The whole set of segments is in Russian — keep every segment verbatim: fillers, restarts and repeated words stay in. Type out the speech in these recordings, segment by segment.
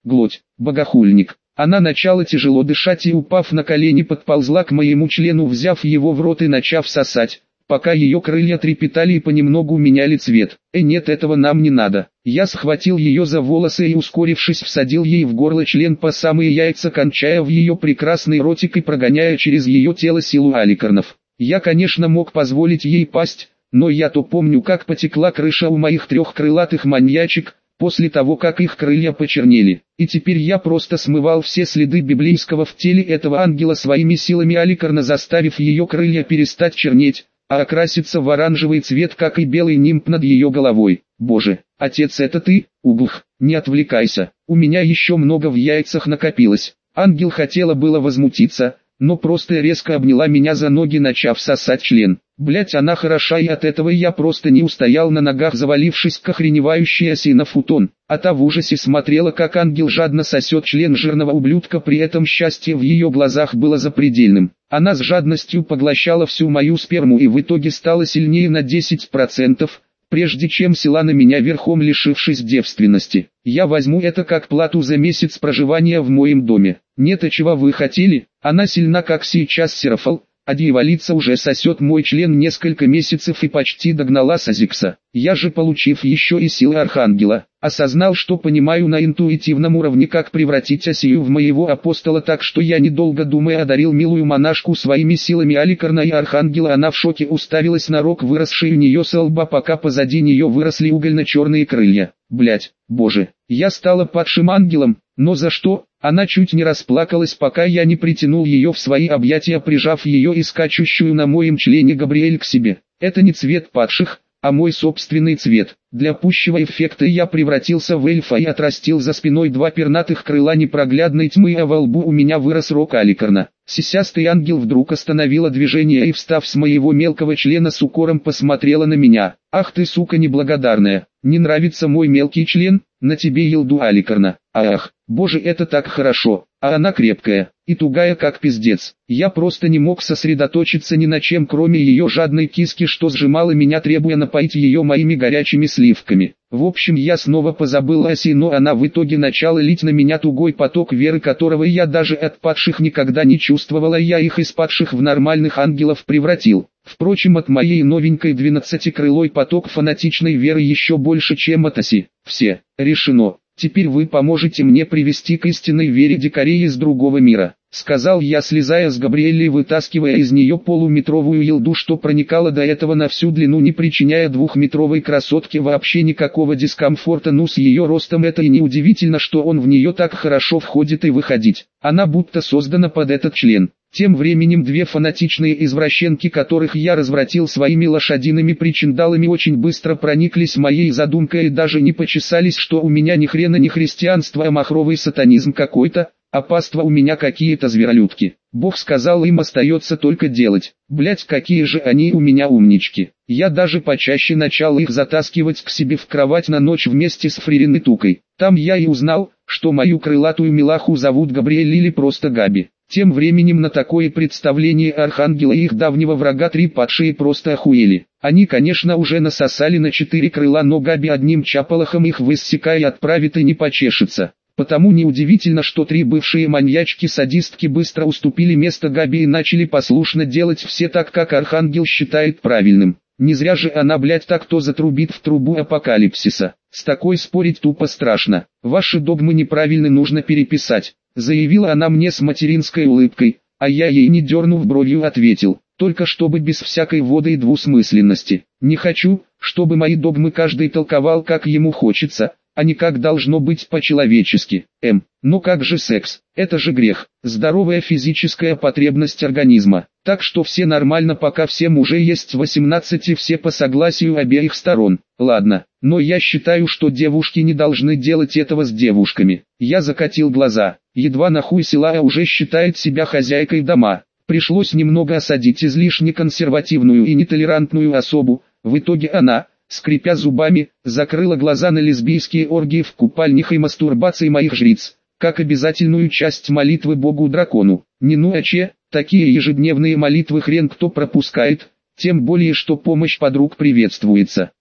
глоть, богохульник. Она начала тяжело дышать и, упав на колени, подползла к моему члену, взяв его в рот и начав сосать, пока ее крылья трепетали и понемногу меняли цвет. Э, нет, этого нам не надо. Я схватил ее за волосы и, ускорившись, всадил ей в горло член по самые яйца, кончая в ее прекрасный ротик и прогоняя через ее тело силу аликарнов. Я, конечно, мог позволить ей пасть, но я-то помню, как потекла крыша у моих трех крылатых маньячек, после того, как их крылья почернели. И теперь я просто смывал все следы библейского в теле этого ангела своими силами аликарна, заставив ее крылья перестать чернеть, а окраситься в оранжевый цвет, как и белый нимб над ее головой. Боже, отец, это ты? Углх, не отвлекайся, у меня еще много в яйцах накопилось. Ангел хотела было возмутиться, но просто резко обняла меня за ноги, начав сосать член. Блять, она хороша, и от этого я просто не устоял на ногах, завалившись к охреневающей оси на футон. А та в ужасе смотрела, как ангел жадно сосет член жирного ублюдка, при этом счастье в ее глазах было запредельным. Она с жадностью поглощала всю мою сперму и в итоге стала сильнее на десять процентов, прежде чем села на меня верхом, лишившись девственности. Я возьму это как плату за месяц проживания в моем доме. Нет, а чего вы хотели? Она сильна, как сейчас Серафал, а дьяволица уже сосет мой член несколько месяцев и почти догнала Сазикса. Я же, получив еще и силы архангела, осознал, что понимаю на интуитивном уровне, как превратить Осию в моего апостола, так что я, недолго думая, одарил милую монашку своими силами аликарна и архангела. Она в шоке уставилась на рог, выросший у нее со лба, пока позади нее выросли угольно-черные крылья. Блять, боже, я стала падшим ангелом, но за что? Она чуть не расплакалась, пока я не притянул ее в свои объятия, прижав ее и скачущую на моем члене Габриэль к себе. Это не цвет падших, а мой собственный цвет. Для пущего эффекта я превратился в эльфа и отрастил за спиной два пернатых крыла непроглядной тьмы, а во лбу у меня вырос рог аликарна. Сисястый ангел вдруг остановила движение и, встав с моего мелкого члена, с укором посмотрела на меня. «Ах ты, сука неблагодарная, не нравится мой мелкий член? На тебе елду аликарна. Ах, боже, это так хорошо, а она крепкая и тугая, как пиздец». Я просто не мог сосредоточиться ни на чем, кроме ее жадной киски, что сжимала меня, требуя напоить ее моими горячими сливками. В общем, я снова позабыл о Оси, но она в итоге начала лить на меня тугой поток веры, которого я даже от падших никогда не чувствовала. Я их из падших в нормальных ангелов превратил. Впрочем, от моей новенькой двенадцатикрылой поток фанатичной веры еще больше, чем от Оси. Все, решено. Теперь вы поможете мне привести к истинной вере дикарей из другого мира, сказал я, слезая с Габриэли и вытаскивая из нее полуметровую елду, что проникала до этого на всю длину, не причиняя двухметровой красотке вообще никакого дискомфорта. Ну, с ее ростом это и не удивительно, что он в нее так хорошо входит и выходить. Она будто создана под этот член. Тем временем две фанатичные извращенки, которых я развратил своими лошадиными причиндалами, очень быстро прониклись моей задумкой и даже не почесались, что у меня ни хрена не христианство, а махровый сатанизм какой-то, а паства у меня какие-то зверолюдки. Бог сказал, им остается только делать. Блять, какие же они у меня умнички. Я даже почаще начал их затаскивать к себе в кровать на ночь вместе с Фририной Тукой. Там я и узнал, что мою крылатую милаху зовут Габриэль или просто Габи. Тем временем на такое представление архангела и их давнего врага три падшие просто охуели. Они, конечно, уже насосали на четыре крыла, но Габи одним чапалахом их высека и отправит и не почешется. Потому неудивительно, что три бывшие маньячки-садистки быстро уступили место Габи и начали послушно делать все так, как архангел считает правильным. Не зря же она, блять, так то затрубит в трубу апокалипсиса. С такой спорить тупо страшно. Ваши догмы неправильны, нужно переписать, заявила она мне с материнской улыбкой, а я ей, не дернув бровью, ответил, только чтобы без всякой воды и двусмысленности. Не хочу, чтобы мои догмы каждый толковал как ему хочется, а не как должно быть по-человечески. М. Но как же секс? Это же грех. Здоровая физическая потребность организма. Так что все нормально, пока всем уже есть восемнадцать и все по согласию обеих сторон. Ладно, но я считаю, что девушки не должны делать этого с девушками. Я закатил глаза. Едва нахуй села, а уже считает себя хозяйкой дома. Пришлось немного осадить излишне консервативную и нетолерантную особу. В итоге она, скрипя зубами, закрыла глаза на лесбийские оргии в купальнях и мастурбации моих жриц, как обязательную часть молитвы богу-дракону. Не ну а че, такие ежедневные молитвы хрен кто пропускает, тем более что помощь подруг приветствуется.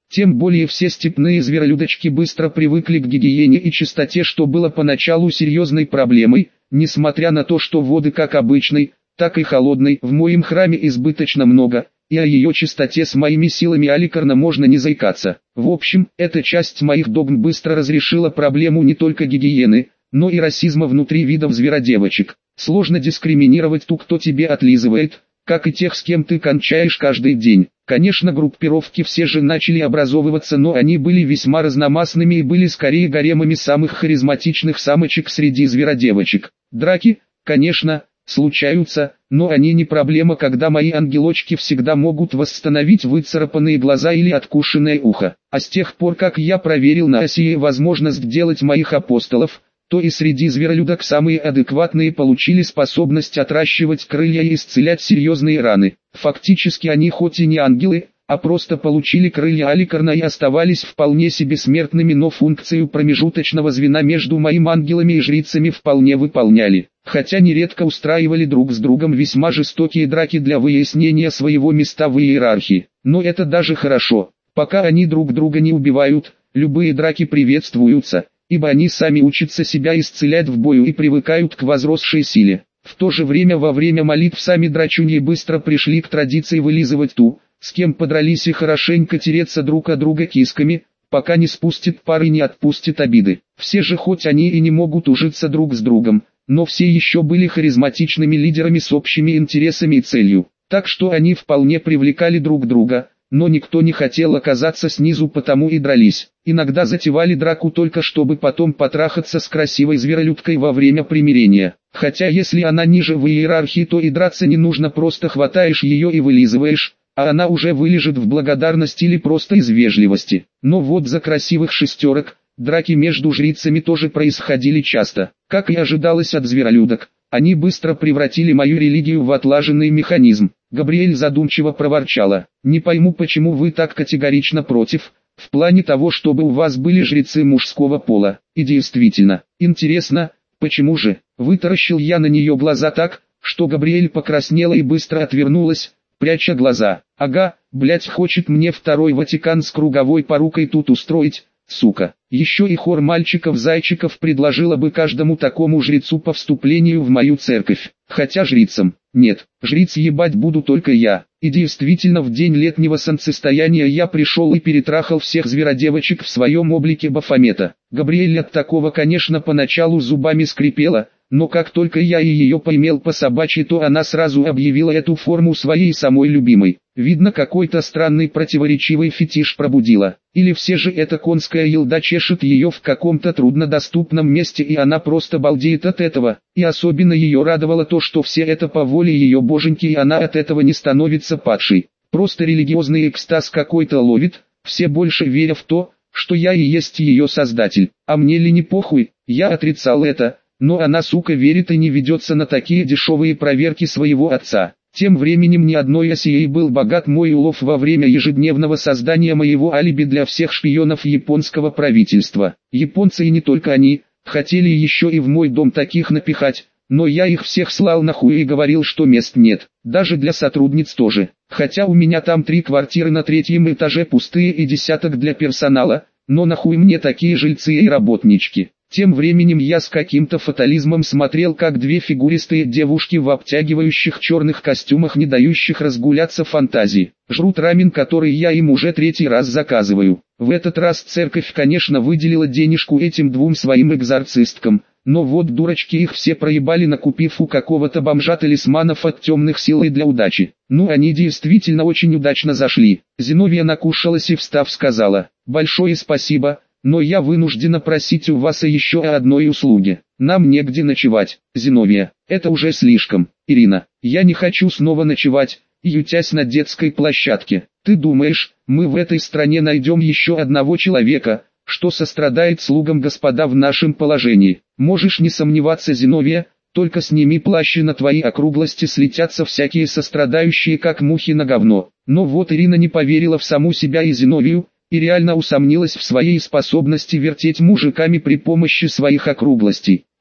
Тем более все степные зверолюдочки быстро привыкли к гигиене и чистоте, что было поначалу серьезной проблемой, несмотря на то, что воды как обычной, так и холодной в моем храме избыточно много, и о ее чистоте с моими силами аликарна можно не заикаться. В общем, эта часть моих догм быстро разрешила проблему не только гигиены, но и расизма внутри видов зверодевочек. Сложно дискриминировать ту, кто тебе отлизывает, как и тех, с кем ты кончаешь каждый день. Конечно, группировки все же начали образовываться, но они были весьма разномастными и были скорее гаремами самых харизматичных самочек среди зверодевочек. Драки, конечно, случаются, но они не проблема, когда мои ангелочки всегда могут восстановить выцарапанные глаза или откушенное ухо. А с тех пор, как я проверил на Осии возможность делать моих апостолов, то и среди зверолюдок самые адекватные получили способность отращивать крылья и исцелять серьезные раны. Фактически они хоть и не ангелы, а просто получили крылья аликарна и оставались вполне себе смертными, но функцию промежуточного звена между моими ангелами и жрицами вполне выполняли. Хотя нередко устраивали друг с другом весьма жестокие драки для выяснения своего места в иерархии. Но это даже хорошо, пока они друг друга не убивают, любые драки приветствуются, ибо они сами учатся себя исцелять в бою и привыкают к возросшей силе. В то же время во время молитв сами драчуньи быстро пришли к традиции вылизывать ту, с кем подрались, и хорошенько тереться друг от друга кисками, пока не спустит пар и не отпустит обиды. Все же, хоть они и не могут ужиться друг с другом, но все еще были харизматичными лидерами с общими интересами и целью. Так что они вполне привлекали друг друга, но никто не хотел оказаться снизу, потому и дрались. Иногда затевали драку только чтобы потом потрахаться с красивой зверолюдкой во время примирения. Хотя если она ниже в иерархии, то и драться не нужно, просто хватаешь ее и вылизываешь, а она уже вылежит в благодарность или просто из вежливости. Но вот за красивых шестерок, драки между жрицами тоже происходили часто. Как и ожидалось от зверолюдок, они быстро превратили мою религию в отлаженный механизм. Габриэль задумчиво проворчала: «Не пойму, почему вы так категорично против, в плане того, чтобы у вас были жрецы мужского пола». И действительно, интересно, почему же? Вытаращил я на нее глаза так, что Габриэль покраснела и быстро отвернулась, пряча глаза. «Ага, блять, хочет мне второй Ватикан с круговой порукой тут устроить, сука. Еще и хор мальчиков-зайчиков предложила бы каждому такому жрецу по вступлению в мою церковь. Хотя жрицам, нет, жриц ебать буду только я». И действительно, в день летнего солнцестояния я пришел и перетрахал всех зверодевочек в своем облике Бафомета. Габриэль от такого, конечно, поначалу зубами скрипела, но как только я и ее поимел по собачьи, то она сразу объявила эту форму своей самой любимой. Видно, какой-то странный противоречивый фетиш пробудила. Или все же эта конская елда чешет ее в каком-то труднодоступном месте, и она просто балдеет от этого. И особенно ее радовало то, что все это по воле ее боженьки, и она от этого не становится падшей. Просто религиозный экстаз какой-то ловит, все больше веря в то, что я и есть ее создатель. А мне ли не похуй? Я отрицал это. Но она, сука, верит и не ведется на такие дешевые проверки своего отца. Тем временем ни одной осией был богат мой улов во время ежедневного создания моего алиби для всех шпионов японского правительства. Японцы, и не только они, хотели еще и в мой дом таких напихать, но я их всех слал нахуй и говорил, что мест нет, даже для сотрудниц тоже. Хотя у меня там три квартиры на третьем этаже пустые и десяток для персонала, но нахуй мне такие жильцы и работнички. Тем временем я с каким-то фатализмом смотрел, как две фигуристые девушки в обтягивающих черных костюмах, не дающих разгуляться фантазии, жрут рамен, который я им уже третий раз заказываю. В этот раз церковь, конечно, выделила денежку этим двум своим экзорцисткам, но вот дурачки их все проебали, накупив у какого-то бомжа талисманов от темных сил и для удачи. Ну, они действительно очень удачно зашли. Зиновья накушалась и, встав, сказала: «Большое спасибо, но я вынуждена просить у вас и еще о одной услуге. Нам негде ночевать». Зиновья: «Это уже слишком, Ирина. Я не хочу снова ночевать, ютясь на детской площадке. Ты думаешь, мы в этой стране найдем еще одного человека, что сострадает слугам господа в нашем положении?» Можешь не сомневаться, Зиновья, только сними плащ, и на твои округлости слетятся всякие сострадающие, как мухи на говно. Но вот Ирина не поверила в саму себя и Зиновию, и реально усомнилась в своей способности вертеть мужиками при помощи своих округлостей.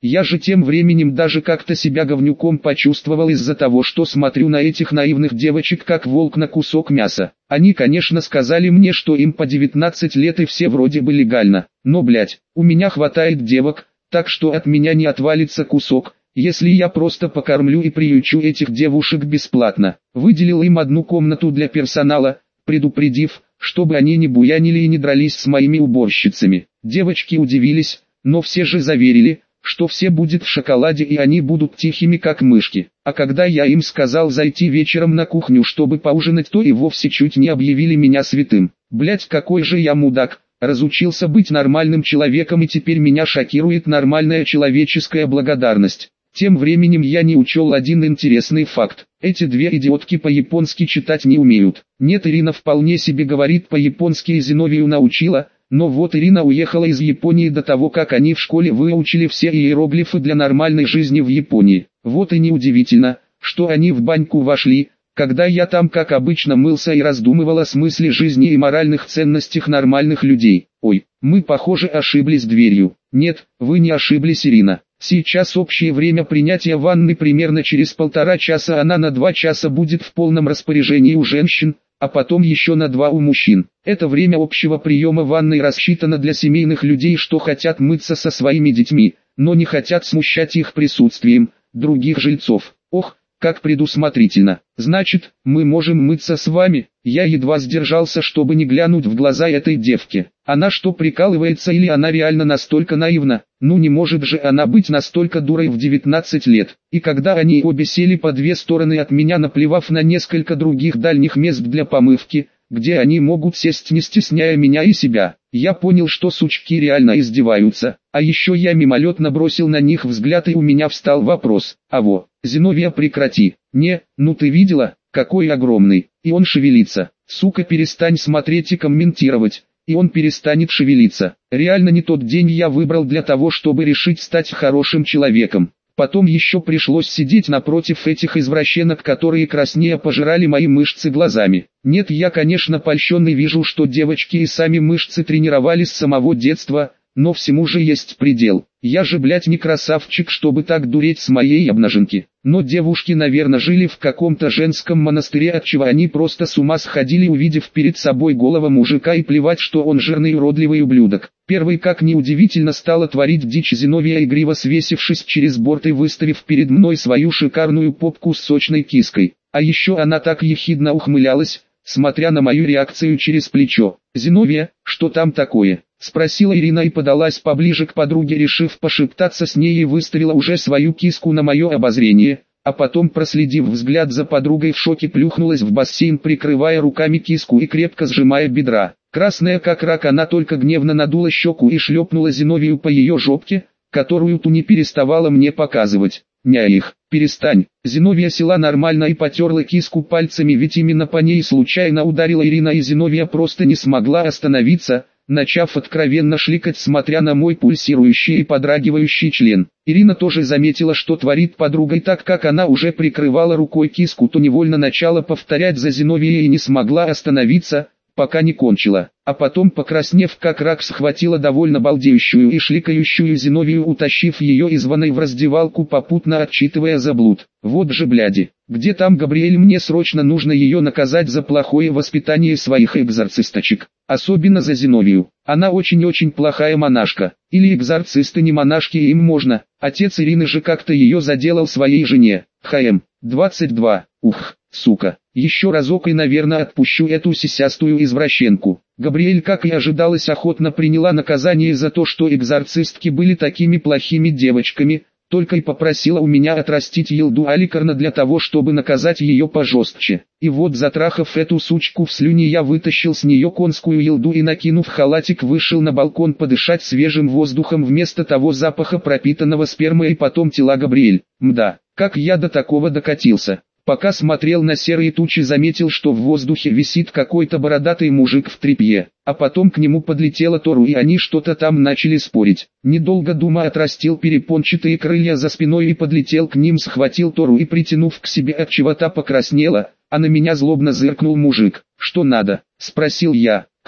Я же тем временем даже как-то себя говнюком почувствовал из-за того, что смотрю на этих наивных девочек как волк на кусок мяса. Они, конечно, сказали мне, что им по девятнадцать лет и все вроде бы легально, но, блять, у меня хватает девок, так что от меня не отвалится кусок, если я просто покормлю и приючу этих девушек бесплатно. Выделил им одну комнату для персонала, предупредив, чтобы они не буянили и не дрались с моими уборщицами. Девочки удивились, но все же заверили, что все будет в шоколаде и они будут тихими как мышки. А когда я им сказал зайти вечером на кухню, чтобы поужинать, то и вовсе чуть не объявили меня святым. Блять, какой же я мудак, разучился быть нормальным человеком и теперь меня шокирует нормальная человеческая благодарность. Тем временем я не учел один интересный факт. Эти две идиотки по-японски читать не умеют. Нет, Ирина вполне себе говорит по-японски и Зиновию научила, но вот Ирина уехала из Японии до того, как они в школе выучили все иероглифы для нормальной жизни в Японии. Вот и неудивительно, что они в баньку вошли, когда я там как обычно мылся и раздумывал о смысле жизни и моральных ценностях нормальных людей. Ой, мы похоже ошиблись дверью. Нет, вы не ошиблись, Ирина. Сейчас общее время принятия ванны примерно через полтора часа, она на два часа будет в полном распоряжении у женщин, а потом еще на два у мужчин. Это время общего приема ванной рассчитано для семейных людей, что хотят мыться со своими детьми, но не хотят смущать их присутствием других жильцов. Ох, как предусмотрительно. Значит, мы можем мыться с вами? Я едва сдержался, чтобы не глянуть в глаза этой девке. Она что, прикалывается или она реально настолько наивна? Ну не может же она быть настолько дурой в девятнадцать лет. И когда они обе сели по две стороны от меня, наплевав на несколько других дальних мест для помывки, где они могут сесть, не стесняя меня и себя, я понял, что сучки реально издеваются. А еще я мимолетно бросил на них взгляд, и у меня встал вопрос: аво, Зиновия, прекрати. Не, ну ты видела, какой огромный, и он шевелится. Сука, перестань смотреть и комментировать, и он перестанет шевелиться. Реально не тот день я выбрал для того, чтобы решить стать хорошим человеком. Потом еще пришлось сидеть напротив этих извращенок, которые краснея пожирали мои мышцы глазами. Нет, я конечно польщен и вижу, что девочки и сами мышцы тренировались с самого детства, но всему же есть предел. Я же, блять, не красавчик, чтобы так дуреть с моей обнаженки. Но девушки, наверное, жили в каком-то женском монастыре, отчего они просто с ума сходили, увидев перед собой голого мужика, и плевать, что он жирный и уродливый ублюдок. Первый, как ни удивительно, стала творить дичь Зиновия, игриво свесившись через борт и выставив перед мной свою шикарную попку с сочной киской. А еще она так ехидно ухмылялась, смотря на мою реакцию через плечо. «Зиновия, что там такое?» — спросила Ирина и подалась поближе к подруге, решив пошептаться с ней, и выставила уже свою киску на мое обозрение, а потом, проследив взгляд за подругой, в шоке плюхнулась в бассейн, прикрывая руками киску и крепко сжимая бедра. Красная как рак, она только гневно надула щеку и шлепнула Зиновию по ее жопке, которую ту не переставала мне показывать. «Ня их, перестань». Зиновия села нормально и потерла киску пальцами, ведь именно по ней случайно ударила Ирина, и Зиновия просто не смогла остановиться, начав откровенно шликать, смотря на мой пульсирующий и подрагивающий член. Ирина тоже заметила, что творит подруга, и так как она уже прикрывала рукой киску, то невольно начала повторять за Зиновией и не смогла остановиться, пока не кончила. А потом, покраснев как рак, схватила довольно балдеющую и шликающую Зиновию, утащив ее из ванной в раздевалку, попутно отчитывая за блуд. Вот же бляди, где там Габриэль, мне срочно нужно ее наказать за плохое воспитание своих экзорцисточек. Особенно за Зиновию. Она очень-очень плохая монашка. Или экзорцисты не монашки, им можно. Отец Ирины же как-то ее заделал своей жене. ХМ. двадцать два. Ух, сука. Еще разок и, наверное, отпущу эту сисястую извращенку. Габриэль, как и ожидалось, охотно приняла наказание за то, что экзорцистки были такими плохими девочками, только и попросила у меня отрастить елду аликарна для того, чтобы наказать ее пожестче. И вот, затрахав эту сучку в слюне, я вытащил с нее конскую елду и, накинув халатик, вышел на балкон подышать свежим воздухом вместо того запаха пропитанного спермой и потом тела Габриэль. Мда, как я до такого докатился. Пока смотрел на серые тучи, заметил, что в воздухе висит какой-то бородатый мужик в тряпье, а потом к нему подлетела Тору, и они что-то там начали спорить. Недолго думая, отрастил перепончатые крылья за спиной и подлетел к ним, схватил Тору и, притянув к себе, отчего та покраснела, а на меня злобно зыркнул мужик. «Что надо?» — спросил я.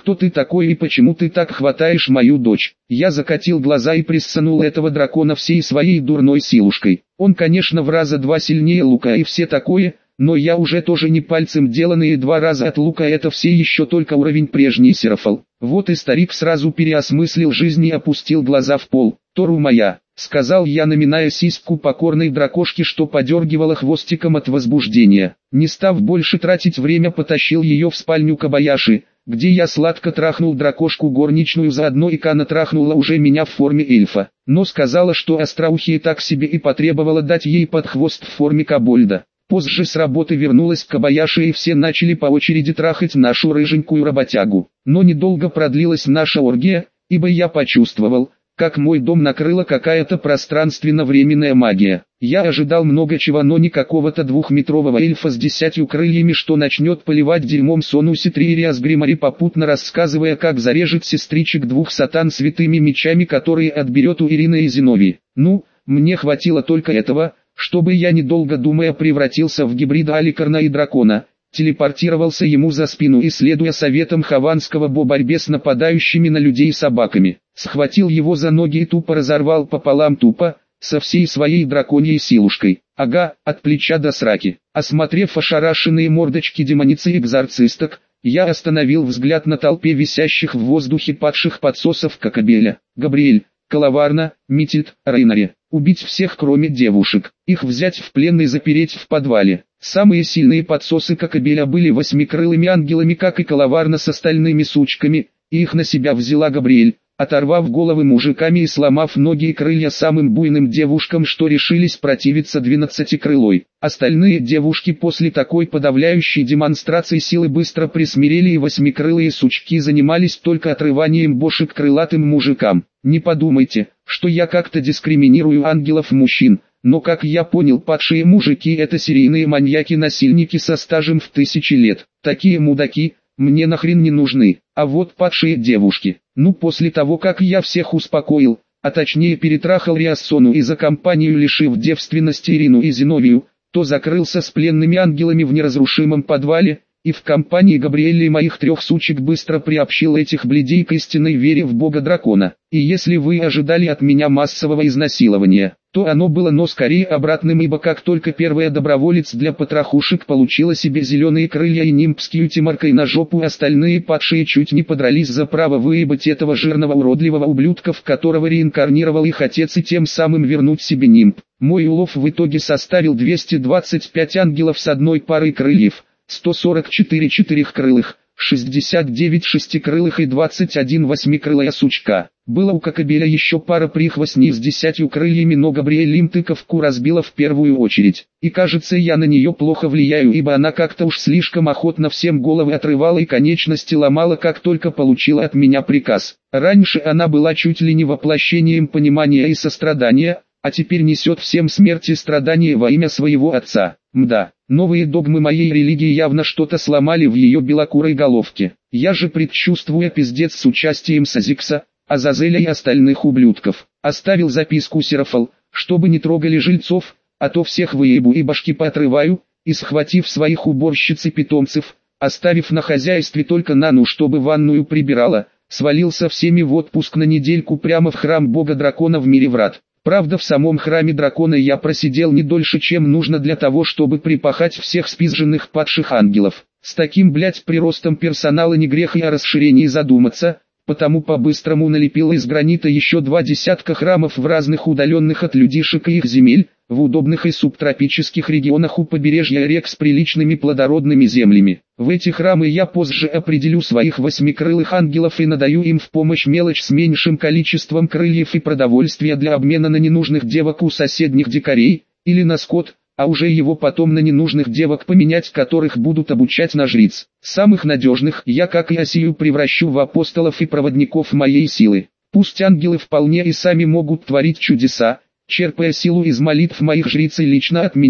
кто ты такой и почему ты так хватаешь мою дочь? Я закатил глаза и прессанул этого дракона всей своей дурной силушкой. Он, конечно, в раза два сильнее лука и все такое, но я уже тоже не пальцем деланный, и два раза от лука это все еще только уровень прежний Серафал. Вот и старик сразу переосмыслил жизнь и опустил глаза в пол. «Тору моя», — сказал я, наминая сиську покорной дракошки, что подергивала хвостиком от возбуждения. Не став больше тратить время, потащил ее в спальню Кобаяши, где я сладко трахнул дракошку горничную, заодно и Кана трахнула уже меня в форме эльфа, но сказала, что остроухие так себе, и потребовала дать ей под хвост в форме кобольда. Позже с работы вернулась Кобаяши, и все начали по очереди трахать нашу рыженькую работягу. Но недолго продлилась наша оргия, ибо я почувствовал, как мой дом накрыла какая-то пространственно-временная магия. Я ожидал много чего, но не какого-то двухметрового эльфа с десятью крыльями, что начнет поливать дерьмом Сонуси Триериас Гримари, попутно рассказывая, как зарежет сестричек двух сатан святыми мечами, которые отберет у Ирины и Зиновии. Ну, мне хватило только этого, чтобы я, недолго думая, превратился в гибрида Аликарна и дракона, телепортировался ему за спину и, следуя советам Хованского по борьбе с нападающими на людей собаками, схватил его за ноги и тупо разорвал пополам, тупо, со всей своей драконьей силушкой. Ага, от плеча до сраки. Осмотрев ошарашенные мордочки демоницы и экзорцисток, я остановил взгляд на толпе висящих в воздухе падших подсосов Кокабеля, Габриэль, Калаварна, Митильд, Рейнари. Убить всех, кроме девушек, их взять в плен и запереть в подвале. Самые сильные подсосы Кокабеля были восьмикрылыми ангелами, как и Калаварна с остальными сучками, и их на себя взяла Габриэль, оторвав головы мужиками и сломав ноги и крылья самым буйным девушкам, что решились противиться двенадцатикрылой. Остальные девушки после такой подавляющей демонстрации силы быстро присмирели, и восьмикрылые сучки занимались только отрыванием бошек крылатым мужикам. Не подумайте, что я как-то дискриминирую ангелов-мужчин, но, как я понял, падшие мужики — это серийные маньяки-насильники со стажем в тысячи лет. Такие мудаки мне нахрен не нужны. А вот падшие девушки, ну, после того, как я всех успокоил, а точнее перетрахал Риассону и за компанию лишив девственности Ирину и Зиновию, то закрылся с пленными ангелами в неразрушимом подвале, и в компании Габриэля и моих трех сучек быстро приобщил этих бледей к истинной вере в бога дракона. И если вы ожидали от меня массового изнасилования, то оно было, но скорее обратным, ибо как только первая доброволец для потрохушек получила себе зеленые крылья и нимб с кьюти-маркой на жопу, остальные падшие чуть не подрались за право выебать этого жирного уродливого ублюдка, в которого реинкарнировал их отец, и тем самым вернуть себе нимб. Мой улов в итоге составил двести двадцать пять ангелов с одной парой крыльев, сто сорок четыре четырехкрылых, шестьдесят девять шестикрылых и двадцать один восьмикрылая сучка. Было у Кокабеля еще пара прихвостней с десятью крыльями, но Габриэль им тыковку разбила в первую очередь. И кажется, я на нее плохо влияю, ибо она как-то уж слишком охотно всем головы отрывала и конечности ломала, как только получила от меня приказ. Раньше она была чуть ли не воплощением понимания и сострадания, а теперь несет всем смерть и страдания во имя своего отца. Мда, новые догмы моей религии явно что-то сломали в ее белокурой головке. Я же, предчувствуя пиздец с участием Сазикса, Азазеля и остальных ублюдков, оставил записку Серафал, чтобы не трогали жильцов, а то всех выебу и башки поотрываю, и, схватив своих уборщиц и питомцев, оставив на хозяйстве только Нану, чтобы ванную прибирала, свалился всеми в отпуск на недельку прямо в храм бога дракона в мире врат. Правда, в самом храме дракона я просидел не дольше, чем нужно для того, чтобы припахать всех спизженных падших ангелов. С таким, блять, приростом персонала не грех и о расширении задуматься, потому по-быстрому налепил из гранита еще два десятка храмов в разных удаленных от людишек и их земель, в удобных и субтропических регионах у побережья рек с приличными плодородными землями. В эти храмы я позже определю своих восьмикрылых ангелов и надаю им в помощь мелочь с меньшим количеством крыльев и продовольствия для обмена на ненужных девок у соседних дикарей, или на скот, а уже его потом на ненужных девок поменять, которых будут обучать на жриц. Самых надежных я, как и Осию, превращу в апостолов и проводников моей силы. Пусть ангелы вполне и сами могут творить чудеса, черпая силу из молитв моих жриц и лично от меня,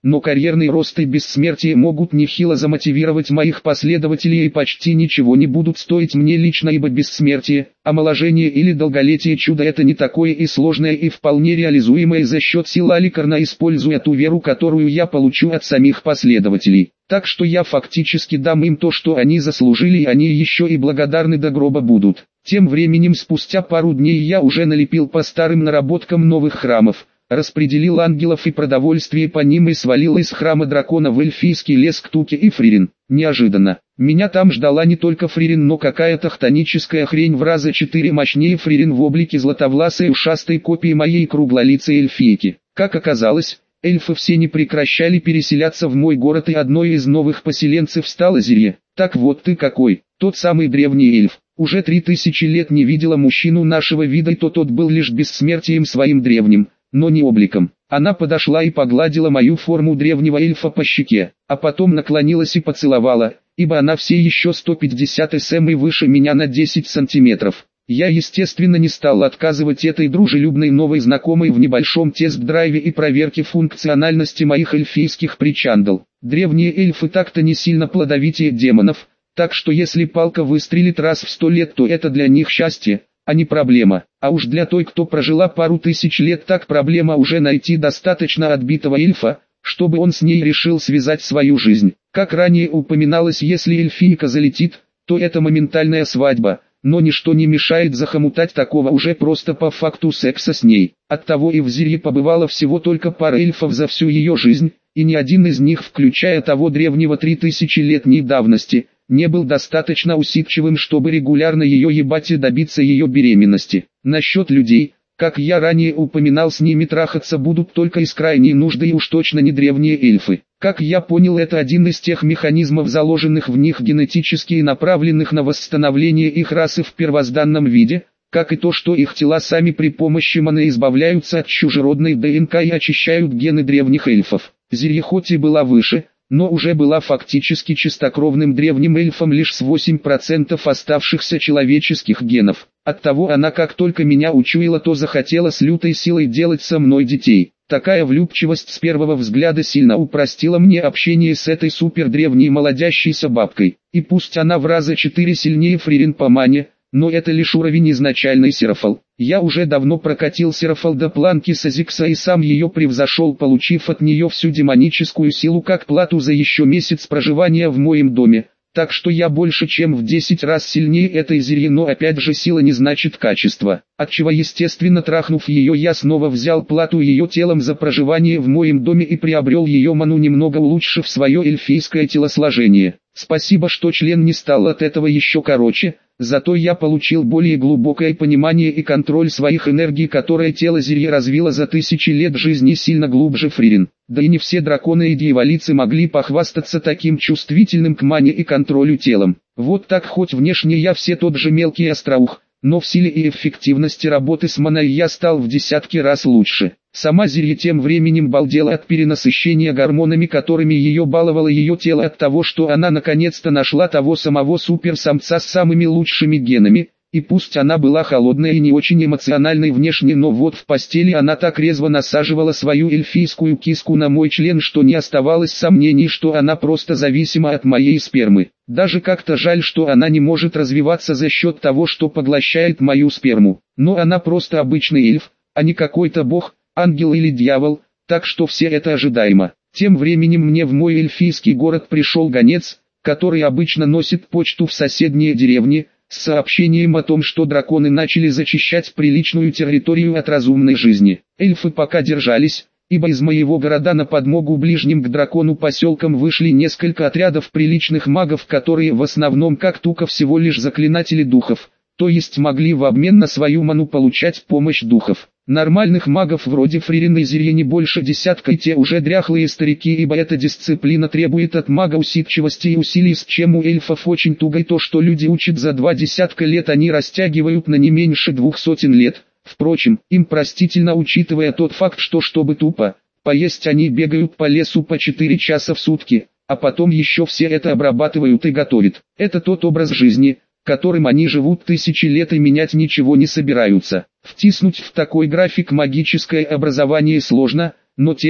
но карьерный рост и бессмертие могут нехило замотивировать моих последователей и почти ничего не будут стоить мне лично, ибо бессмертие, омоложение или долголетие чудо это не такое и сложное и вполне реализуемое за счет сил Аликарна, используя ту веру, которую я получу от самих последователей. Так что я фактически дам им то, что они заслужили, и они еще и благодарны до гроба будут. Тем временем спустя пару дней я уже налепил по старым наработкам новых храмов, распределил ангелов и продовольствие по ним и свалил из храма дракона в эльфийский лес к Туке и Фририн. Неожиданно, меня там ждала не только Фририн, но какая-то хтоническая хрень в раза четыре мощнее Фририн в облике златовласой ушастой копии моей круглолицей эльфийки. Как оказалось, эльфы все не прекращали переселяться в мой город, и одной из новых поселенцев стало Зирье. Так вот ты какой, тот самый древний эльф. Уже три тысячи лет не видела мужчину нашего вида, и то тот был лишь бессмертием своим древним, но не обликом. Она подошла и погладила мою форму древнего эльфа по щеке, а потом наклонилась и поцеловала, ибо она все еще сто пятьдесят сантиметров и выше меня на десять сантиметров. Я естественно не стал отказывать этой дружелюбной новой знакомой в небольшом тест-драйве и проверке функциональности моих эльфийских причандал. Древние эльфы так-то не сильно плодовитее демонов, так что если палка выстрелит раз в сто лет, то это для них счастье, а не проблема. А уж для той, кто прожила пару тысяч лет, так проблема уже найти достаточно отбитого эльфа, чтобы он с ней решил связать свою жизнь. Как ранее упоминалось, если эльфийка залетит, то это моментальная свадьба, но ничто не мешает захомутать такого уже просто по факту секса с ней. Оттого и в Зирье побывало всего только пара эльфов за всю ее жизнь, и ни один из них, включая того древнего три тысячи летней давности, не был достаточно усидчивым, чтобы регулярно ее ебать и добиться ее беременности. Насчет людей, как я ранее упоминал, с ними трахаться будут только из крайней нужды и уж точно не древние эльфы. Как я понял, это один из тех механизмов, заложенных в них генетически и направленных на восстановление их расы в первозданном виде, как и то, что их тела сами при помощи маны избавляются от чужеродной ДНК и очищают гены древних эльфов. Зирье хоть и была выше, но уже была фактически чистокровным древним эльфом лишь с восемь процентов оставшихся человеческих генов. Оттого она, как только меня учуяла, то захотела с лютой силой делать со мной детей. Такая влюбчивость с первого взгляда сильно упростила мне общение с этой супердревней молодящейся бабкой. И пусть она в раза четыре сильнее Фририн по мане, но это лишь уровень изначальной Серафал. Я уже давно прокатил Серафал до планки Сазикса и сам ее превзошел, получив от нее всю демоническую силу как плату за еще месяц проживания в моем доме. Так что я больше чем в десять раз сильнее этой Зирьи, но опять же сила не значит качество. Отчего естественно, трахнув ее, я снова взял плату ее телом за проживание в моем доме и приобрел ее ману, немного улучшив свое эльфийское телосложение. Спасибо, что член не стал от этого еще короче, зато я получил более глубокое понимание и контроль своих энергий, которое тело Зирьи развило за тысячи лет жизни сильно глубже Фририн. Да и не все драконы и дьяволицы могли похвастаться таким чувствительным к мане и контролю телом. Вот так, хоть внешне я все тот же мелкий остроух, но в силе и эффективности работы с маной я стал в десятки раз лучше. Сама Зирья тем временем балдела от перенасыщения гормонами, которыми ее баловало ее тело, от того, что она наконец-то нашла того самого суперсамца с самыми лучшими генами. И пусть она была холодной и не очень эмоциональной внешне, но вот в постели она так резво насаживала свою эльфийскую киску на мой член, что не оставалось сомнений, что она просто зависима от моей спермы. Даже как-то жаль, что она не может развиваться за счет того, что поглощает мою сперму. Но она просто обычный эльф, а не какой-то бог, ангел или дьявол, так что все это ожидаемо. Тем временем мне в мой эльфийский город пришел гонец, который обычно носит почту в соседние деревни, с сообщением о том, что драконы начали зачищать приличную территорию от разумной жизни. Эльфы пока держались, ибо из моего города на подмогу ближним к дракону поселкам вышли несколько отрядов приличных магов, которые в основном как тука всего лишь заклинатели духов, то есть могли в обмен на свою ману получать помощь духов. Нормальных магов вроде Фририн и Зирьи не больше десятка, и те уже дряхлые старики, ибо эта дисциплина требует от мага усидчивости и усилий, с чем у эльфов очень туго, и то, что люди учат за два десятка лет, они растягивают на не меньше двух сотен лет. Впрочем, им простительно, учитывая тот факт, что чтобы тупо поесть они бегают по лесу по четыре часа в сутки, а потом еще все это обрабатывают и готовят. Это тот образ жизни, которым они живут тысячи лет и менять ничего не собираются. Втиснуть в такой график магическое образование сложно, но те,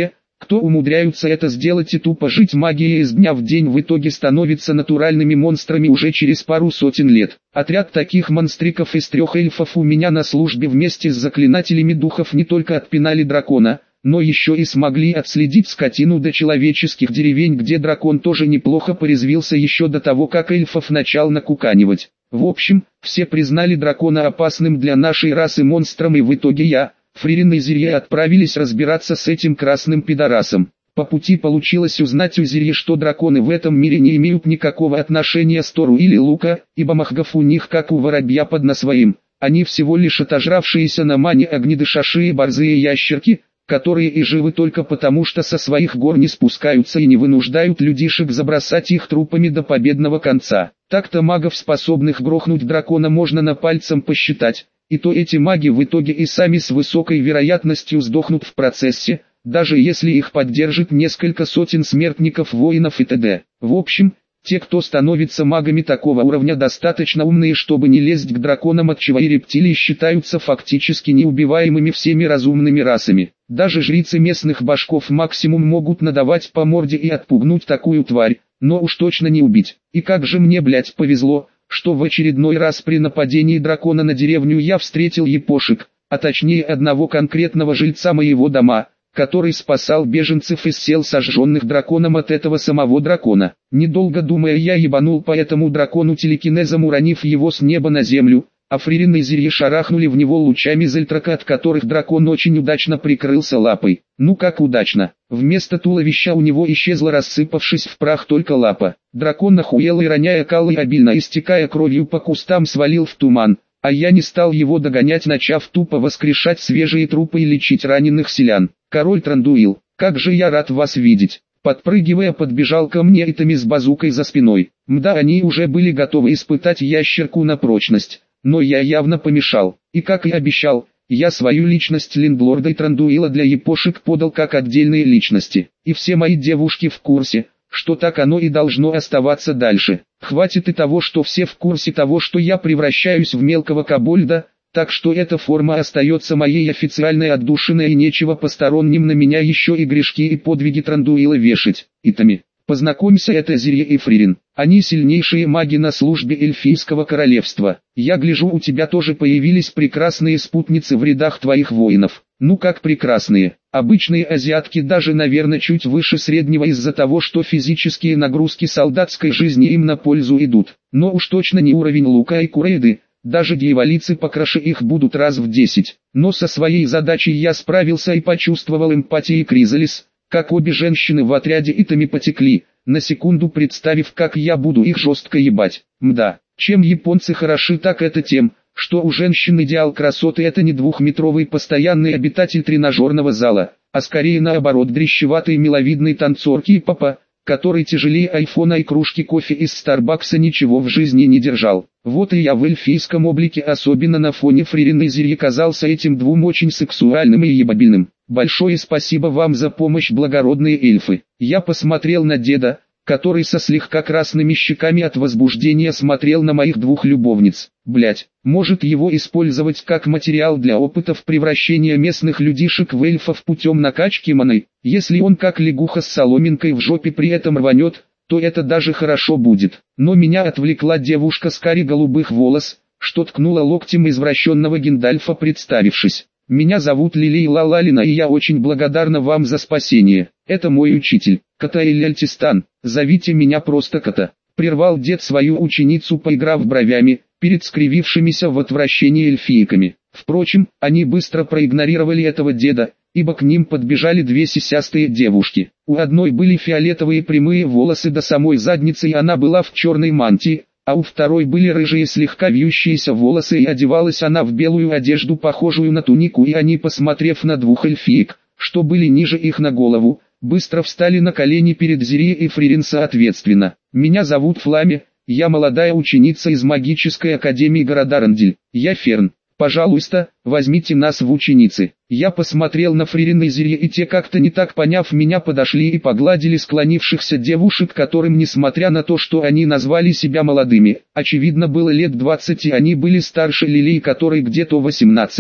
Кто умудряются это сделать и тупо жить магией из дня в день, в итоге становятся натуральными монстрами уже через пару сотен лет. Отряд таких монстриков из трех эльфов у меня на службе вместе с заклинателями духов не только отпинали дракона, но еще и смогли отследить скотину до человеческих деревень, где дракон тоже неплохо порезвился еще до того, как эльфов начал накуканивать. В общем, все признали дракона опасным для нашей расы монстром, и в итоге я, Фририн и Зирье отправились разбираться с этим красным пидорасом. По пути получилось узнать у Зирье, что драконы в этом мире не имеют никакого отношения с Тору или Лука, ибо махгов у них как у воробья под насвоим. Они всего лишь отожравшиеся на мане огнедышащие борзые ящерки, которые и живы только потому, что со своих гор не спускаются и не вынуждают людишек забросать их трупами до победного конца. Так-то магов, способных грохнуть дракона, можно на пальцам посчитать, и то эти маги в итоге и сами с высокой вероятностью сдохнут в процессе, даже если их поддержит несколько сотен смертников, воинов и т.д. В общем, те, кто становится магами такого уровня, достаточно умные, чтобы не лезть к драконам, отчего и рептилии считаются фактически неубиваемыми всеми разумными расами. Даже жрицы местных башков максимум могут надавать по морде и отпугнуть такую тварь, но уж точно не убить. И как же мне, блять, повезло, что в очередной раз при нападении дракона на деревню я встретил епошек, а точнее одного конкретного жильца моего дома, который спасал беженцев из сел, сожженных драконом, от этого самого дракона. Недолго думая, я ебанул по этому дракону телекинезом, уронив его с неба на землю, а Фририн и Зирье шарахнули в него лучами зельтрака, от которых дракон очень удачно прикрылся лапой. Ну как удачно, вместо туловища у него исчезла, рассыпавшись в прах, только лапа. Дракон охуел и, роняя калы, обильно истекая кровью по кустам, свалил в туман. А я не стал его догонять, начав тупо воскрешать свежие трупы и лечить раненых селян. Король Трандуил, как же я рад вас видеть. Подпрыгивая, подбежал ко мне Итами с базукой за спиной. Мда, они уже были готовы испытать ящерку на прочность, но я явно помешал. И как и обещал, я свою личность лендлорда и Трандуила для епошек подал как отдельные личности. И все мои девушки в курсе, что так оно и должно оставаться дальше. Хватит и того, что все в курсе того, что я превращаюсь в мелкого кобольда, так что эта форма остается моей официальной отдушиной, и нечего посторонним на меня еще и грешки и подвиги Трандуила вешать. Итами, познакомься, это Зирье и Фририн. Они сильнейшие маги на службе эльфийского королевства. Я гляжу, у тебя тоже появились прекрасные спутницы в рядах твоих воинов. Ну как прекрасные? Обычные азиатки, даже, наверное, чуть выше среднего из-за того, что физические нагрузки солдатской жизни им на пользу идут. Но уж точно не уровень Лука и Курейды, даже дьяволицы покраше их будут раз в десять. Но со своей задачей я справился и почувствовал эмпатию Кризалис, как обе женщины в отряде Итами потекли, на секунду представив, как я буду их жестко ебать. Мда, чем японцы хороши, так это тем, что у женщин идеал красоты — это не двухметровый постоянный обитатель тренажерного зала, а скорее наоборот дрищеватый миловидный танцор кей-попа, который тяжелее айфона и кружки кофе из Старбакса ничего в жизни не держал. Вот и я в эльфийском облике, особенно на фоне Фририн и Зирье, казался этим двум очень сексуальным и ебабильным. Большое спасибо вам за помощь, благородные эльфы. Я посмотрел на деда, который со слегка красными щеками от возбуждения смотрел на моих двух любовниц. Блять, может его использовать как материал для опытов превращения местных людишек в эльфов путем накачки маны. Если он как лягуха с соломинкой в жопе при этом рванет, то это даже хорошо будет. Но меня отвлекла девушка с кари голубых волос, что ткнула локтем извращенного Гендальфа, представившись. Меня зовут Лилия Лалалина, и я очень благодарна вам за спасение. Это мой учитель, Катаэль Альтистан, зовите меня просто Ката. Прервал дед свою ученицу, поиграв бровями, перед скривившимися в отвращении эльфийками. Впрочем, они быстро проигнорировали этого деда, ибо к ним подбежали две сисястые девушки. У одной были фиолетовые прямые волосы до самой задницы, и она была в черной мантии, а у второй были рыжие слегка вьющиеся волосы, и одевалась она в белую одежду, похожую на тунику, и они, посмотрев на двух эльфиек, что были ниже их на голову, быстро встали на колени перед Зирье и Фририн соответственно. Меня зовут Фламе, я молодая ученица из магической академии города Рандель. Я Ферн. Пожалуйста, возьмите нас в ученицы. Я посмотрел на Фририн и Зирье, и те, как-то не так поняв меня, подошли и погладили склонившихся девушек, которым, несмотря на то, что они назвали себя молодыми, очевидно было лет двадцать, и они были старше Лилии, которой где-то восемнадцать.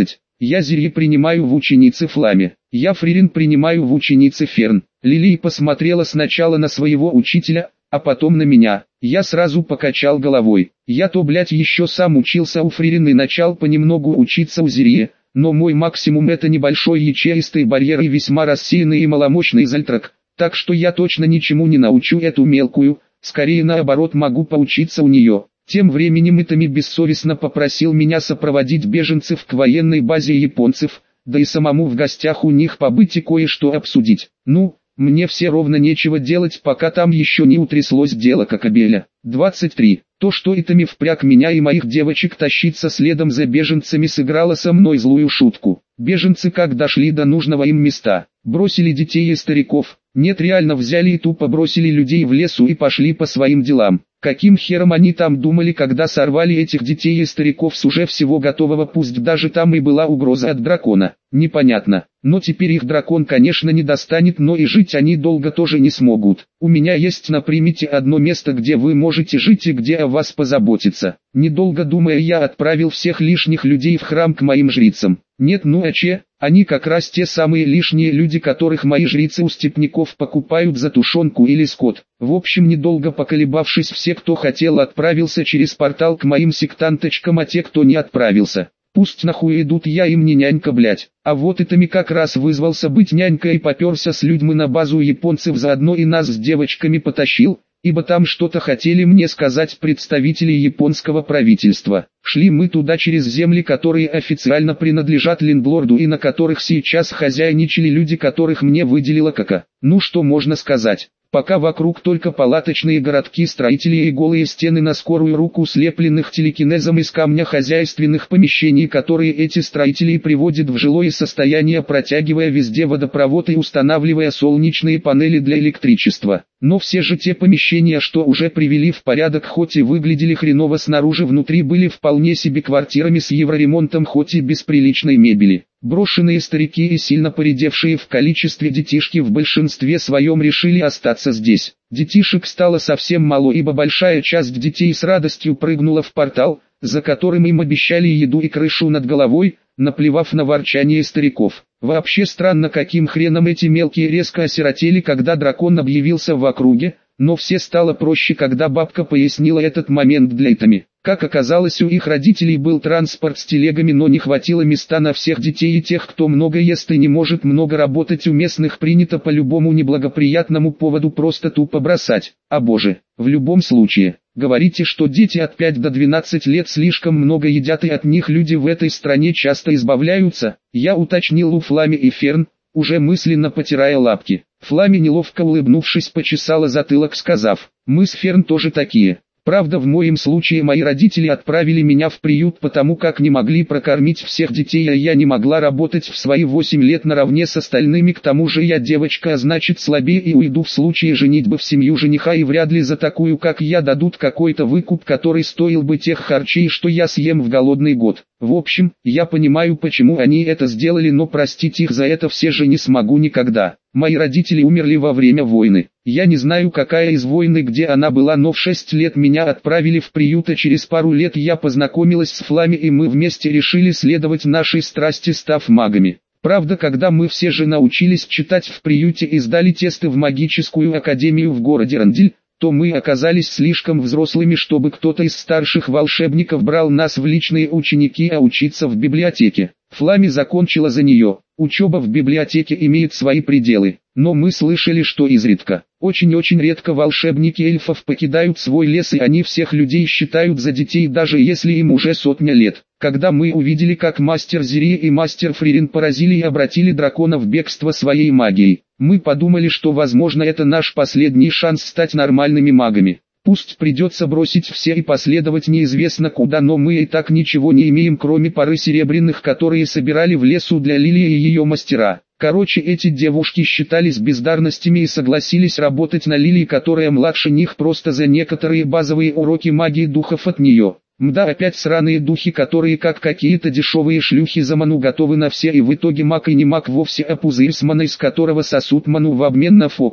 Я Зири принимаю в ученицы Фламе. Я Фририн принимаю в ученицы Ферн. Лилия посмотрела сначала на своего учителя, а потом на меня. Я сразу покачал головой. Я-то, блядь, еще сам учился у Фририн и начал понемногу учиться у Зири, но мой максимум это небольшой ячеистый барьер и весьма рассеянный и маломощный зальтрак, так что я точно ничему не научу эту мелкую, скорее наоборот могу поучиться у нее. Тем временем Итами бессовестно попросил меня сопроводить беженцев к военной базе японцев, да и самому в гостях у них побыть и кое-что обсудить. Ну, мне все ровно нечего делать, пока там еще не утряслось дело Кокобеля. двадцать три. То, что Итами впряг меня и моих девочек тащиться следом за беженцами, сыграло со мной злую шутку. Беженцы как дошли до нужного им места, бросили детей и стариков, нет, реально взяли и тупо бросили людей в лесу и пошли по своим делам. Каким хером они там думали, когда сорвали этих детей и стариков с уже всего готового, пусть даже там и была угроза от дракона? Непонятно. Но теперь их дракон, конечно, не достанет, но и жить они долго тоже не смогут. У меня есть на примете одно место, где вы можете жить и где о вас позаботиться. Недолго думая, я отправил всех лишних людей в храм к моим жрицам. Нет, ну а че? Они как раз те самые лишние люди, которых мои жрицы у степняков покупают за тушенку или скот. В общем, недолго поколебавшись, все, кто хотел, отправился через портал к моим сектанточкам, а те, кто не отправился, пусть нахуй идут, я им не нянька, блять. А вот Итами как раз вызвался быть нянькой и поперся с людьми на базу японцев, заодно и нас с девочками потащил, ибо там что-то хотели мне сказать представители японского правительства. Шли мы туда через земли, которые официально принадлежат лендлорду и на которых сейчас хозяйничали люди, которых мне выделила Кока. Ну что можно сказать? Пока вокруг только палаточные городки, строители и голые стены на скорую руку, слепленных телекинезом из камня хозяйственных помещений, которые эти строители приводят в жилое состояние, протягивая везде водопровод и устанавливая солнечные панели для электричества. Но все же те помещения, что уже привели в порядок, хоть и выглядели хреново снаружи, внутри были вполне себе квартирами с евроремонтом, хоть и без приличной мебели. Брошенные старики и сильно поредевшие в количестве детишки в большинстве своем решили остаться здесь. Детишек стало совсем мало, ибо большая часть детей с радостью прыгнула в портал, за которым им обещали еду и крышу над головой, наплевав на ворчание стариков. Вообще странно, каким хреном эти мелкие резко осиротели, когда дракон объявился в округе, но все стало проще, когда бабка пояснила этот момент для Итами. Как оказалось, у их родителей был транспорт с телегами, но не хватило места на всех детей и тех, кто много ест и не может много работать. У местных принято по любому неблагоприятному поводу просто тупо бросать. А боже, в любом случае, говорите, что дети от пяти до двенадцати лет слишком много едят и от них люди в этой стране часто избавляются? Я уточнил у Флами и Ферн, уже мысленно потирая лапки. Флами, неловко улыбнувшись, почесала затылок, сказав: «Мы с Ферн тоже такие. Правда, в моем случае мои родители отправили меня в приют, потому как не могли прокормить всех детей, а я не могла работать в свои восемь лет наравне с остальными, к тому же я девочка, а значит слабее и уйду в случае женитьбы в семью жениха, и вряд ли за такую, как я, дадут какой-то выкуп, который стоил бы тех харчей, что я съем в голодный год. В общем, я понимаю, почему они это сделали, но простить их за это все же не смогу никогда. Мои родители умерли во время войны. Я не знаю, какая из войны, где она была, но в шесть лет меня отправили в приют, а через пару лет я познакомилась с Флами, и мы вместе решили следовать нашей страсти, став магами. Правда, когда мы все же научились читать в приюте и сдали тесты в магическую академию в городе Рандель, то мы оказались слишком взрослыми, чтобы кто-то из старших волшебников брал нас в личные ученики, а учиться в библиотеке. Флами закончила за нее. Учеба в библиотеке имеет свои пределы, но мы слышали, что изредка, очень-очень редко волшебники эльфов покидают свой лес, и они всех людей считают за детей, даже если им уже сотня лет. Когда мы увидели, как мастер Зири и мастер Фририн поразили и обратили дракона в бегство своей магией, мы подумали, что возможно это наш последний шанс стать нормальными магами. Пусть придется бросить все и последовать неизвестно куда, но мы и так ничего не имеем, кроме пары серебряных, которые собирали в лесу для Лилии и ее мастера. Короче, эти девушки считались бездарностями и согласились работать на Лилии, которая младше них, просто за некоторые базовые уроки магии духов от нее. Мда, опять сраные духи, которые как какие-то дешевые шлюхи за ману готовы на все, и в итоге маг и не маг вовсе, а пузырь с маной, из которого сосут ману в обмен на фокусы.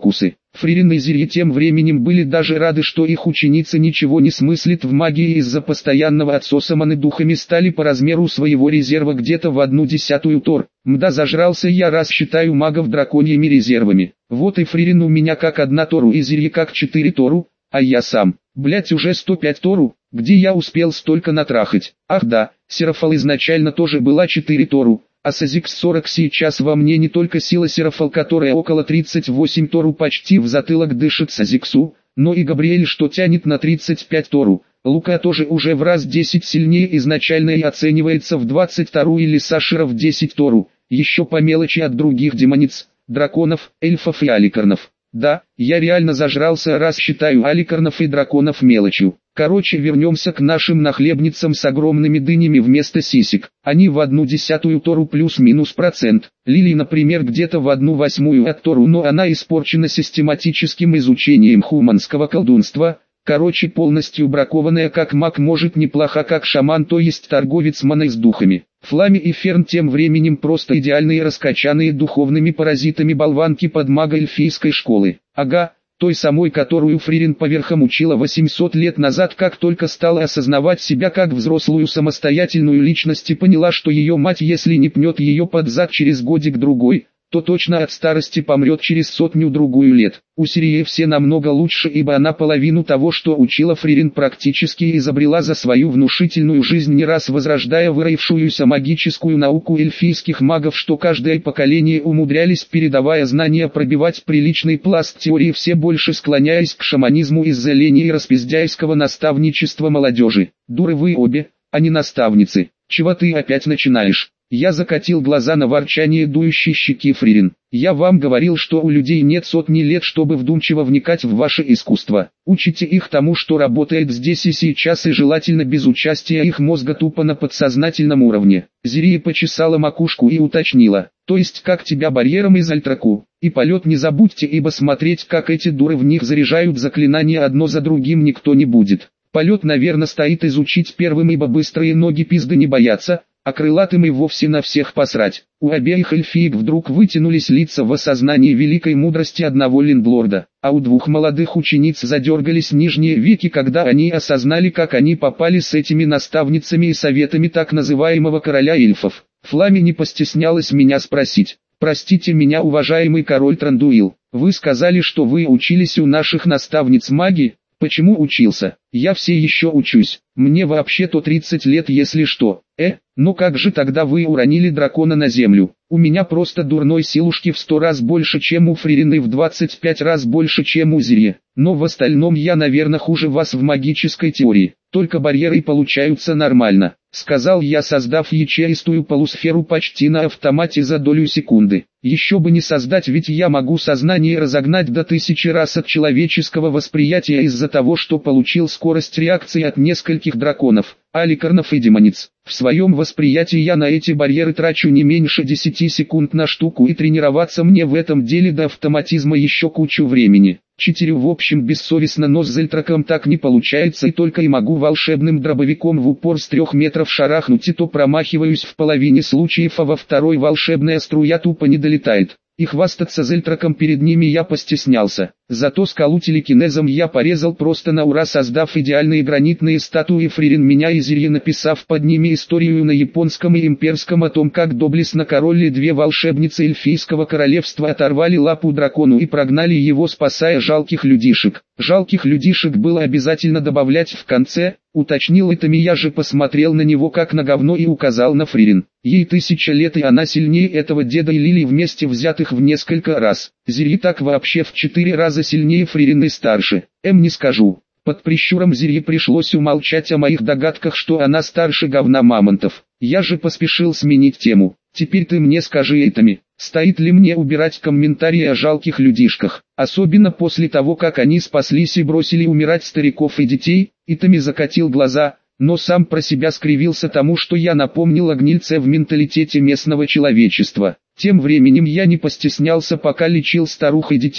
Фририн и Зирье тем временем были даже рады, что их ученица ничего не смыслит в магии, и из-за постоянного отсоса маны духами стали по размеру своего резерва где-то в одну десятую тор. Мда, зажрался я, раз считаю магов драконьими резервами. Вот и Фририн у меня как одна тору и Зирье как четыре тору, а я сам, блять, уже сто пять тору, где я успел столько натрахать. Ах да, Серафал изначально тоже была четыре тору. А Сазикс сорок сейчас во мне не только сила Серафал, которая около тридцать восемь тору почти в затылок дышит Сазиксу, но и Габриэль, что тянет на тридцать пять тору. Лука тоже уже в раз десять сильнее изначально и оценивается в двадцать тору, или Сашира в десять тору, еще по мелочи от других демониц, драконов, эльфов и аликарнов. Да, я реально зажрался, раз считаю аликарнов и драконов мелочью. Короче, вернемся к нашим нахлебницам с огромными дынями вместо сисек. Они в одну десятую тору плюс-минус процент. Лили, например, где-то в одну восьмую от тору, но она испорчена систематическим изучением хуманского колдунства. Короче, полностью бракованная как маг, может неплохо как шаман, то есть торговец маной с духами. Флами и Ферн тем временем просто идеальные раскачанные духовными паразитами болванки под мага эльфийской школы. Ага, той самой, которую Фририн по верхам учила восемьсот лет назад, как только стала осознавать себя как взрослую самостоятельную личность и поняла, что ее мать, если не пнет ее под зад через годик-другой, то точно от старости помрет через сотню-другую лет. У Сирии все намного лучше, ибо она половину того, что учила Фририн, практически изобрела за свою внушительную жизнь, не раз возрождая выроившуюся магическую науку эльфийских магов, что каждое поколение умудрялись, передавая знания, пробивать приличный пласт теории, все больше склоняясь к шаманизму из-за лени и распиздяйского наставничества молодежи. Дуры вы обе, а не наставницы. Чего ты опять начинаешь? Я закатил глаза на ворчание дующей щеки Фририн. Я вам говорил, что у людей нет сотни лет, чтобы вдумчиво вникать в ваше искусство. Учите их тому, что работает здесь и сейчас, и желательно без участия их мозга, тупо на подсознательном уровне. Зирия почесала макушку и уточнила. То есть как тебя барьером из альтраку. И полет не забудьте, ибо смотреть, как эти дуры в них заряжают заклинания одно за другим, никто не будет. Полет, наверное, стоит изучить первым, ибо быстрые ноги пизды не боятся, а крылатым и вовсе на всех посрать. У обеих эльфиек вдруг вытянулись лица в осознании великой мудрости одного лендлорда, а у двух молодых учениц задергались нижние веки, когда они осознали, как они попали с этими наставницами и советами так называемого короля эльфов. Флами не постеснялась меня спросить. «Простите меня, уважаемый король Трандуил, вы сказали, что вы учились у наших наставниц магии?» «Почему учился? Я все еще учусь. Мне вообще-то тридцать лет, если что». «Э, ну как же тогда вы уронили дракона на землю?» «У меня просто дурной силушки в сто раз больше, чем у Фририн, и в двадцать пять раз больше, чем у Зирье. Но в остальном я, наверное, хуже вас в магической теории. Только барьеры получаются нормально», — сказал я, создав ячеистую полусферу почти на автомате за долю секунды. «Еще бы не создать, ведь я могу сознание разогнать до тысячи раз от человеческого восприятия из-за того, что получил скорость реакции от нескольких драконов, аликарнов и демониц. В своем восприятии я на эти барьеры трачу не меньше десяти секунд на штуку, и тренироваться мне в этом деле до автоматизма еще кучу времени. Читерю в общем бессовестно, но с Зельтраком так не получается, и только и могу волшебным дробовиком в упор с трех метров шарахнуть, и то промахиваюсь в половине случаев, а во второй волшебная струя тупо не долетает. И хвастаться Зельтраком перед ними я постеснялся. Зато скалу телекинезом я порезал просто на ура, создав идеальные гранитные статуи Фририн, меня и Зирье, написав под ними историю на японском и имперском о том, как доблестно король и две волшебницы эльфийского королевства оторвали лапу дракону и прогнали его, спасая жалких людишек. Жалких людишек было обязательно добавлять в конце, уточнил Итами. Я же посмотрел на него как на говно и указал на Фририн. Ей тысяча лет, и она сильнее этого деда и Лили вместе взятых в несколько раз. Зирье так вообще в четыре раза сильнее Фририн и старше. Эм, не скажу. Под прищуром Зирье пришлось умолчать о моих догадках, что она старше говна мамонтов. Я же поспешил сменить тему. Теперь ты мне скажи, Итами, стоит ли мне убирать комментарии о жалких людишках, особенно после того, как они спаслись и бросили умирать стариков и детей? Итами закатил глаза, но сам про себя скривился тому, что я напомнил о гнильце в менталитете местного человечества. Тем временем я не постеснялся, пока лечил старух и детей,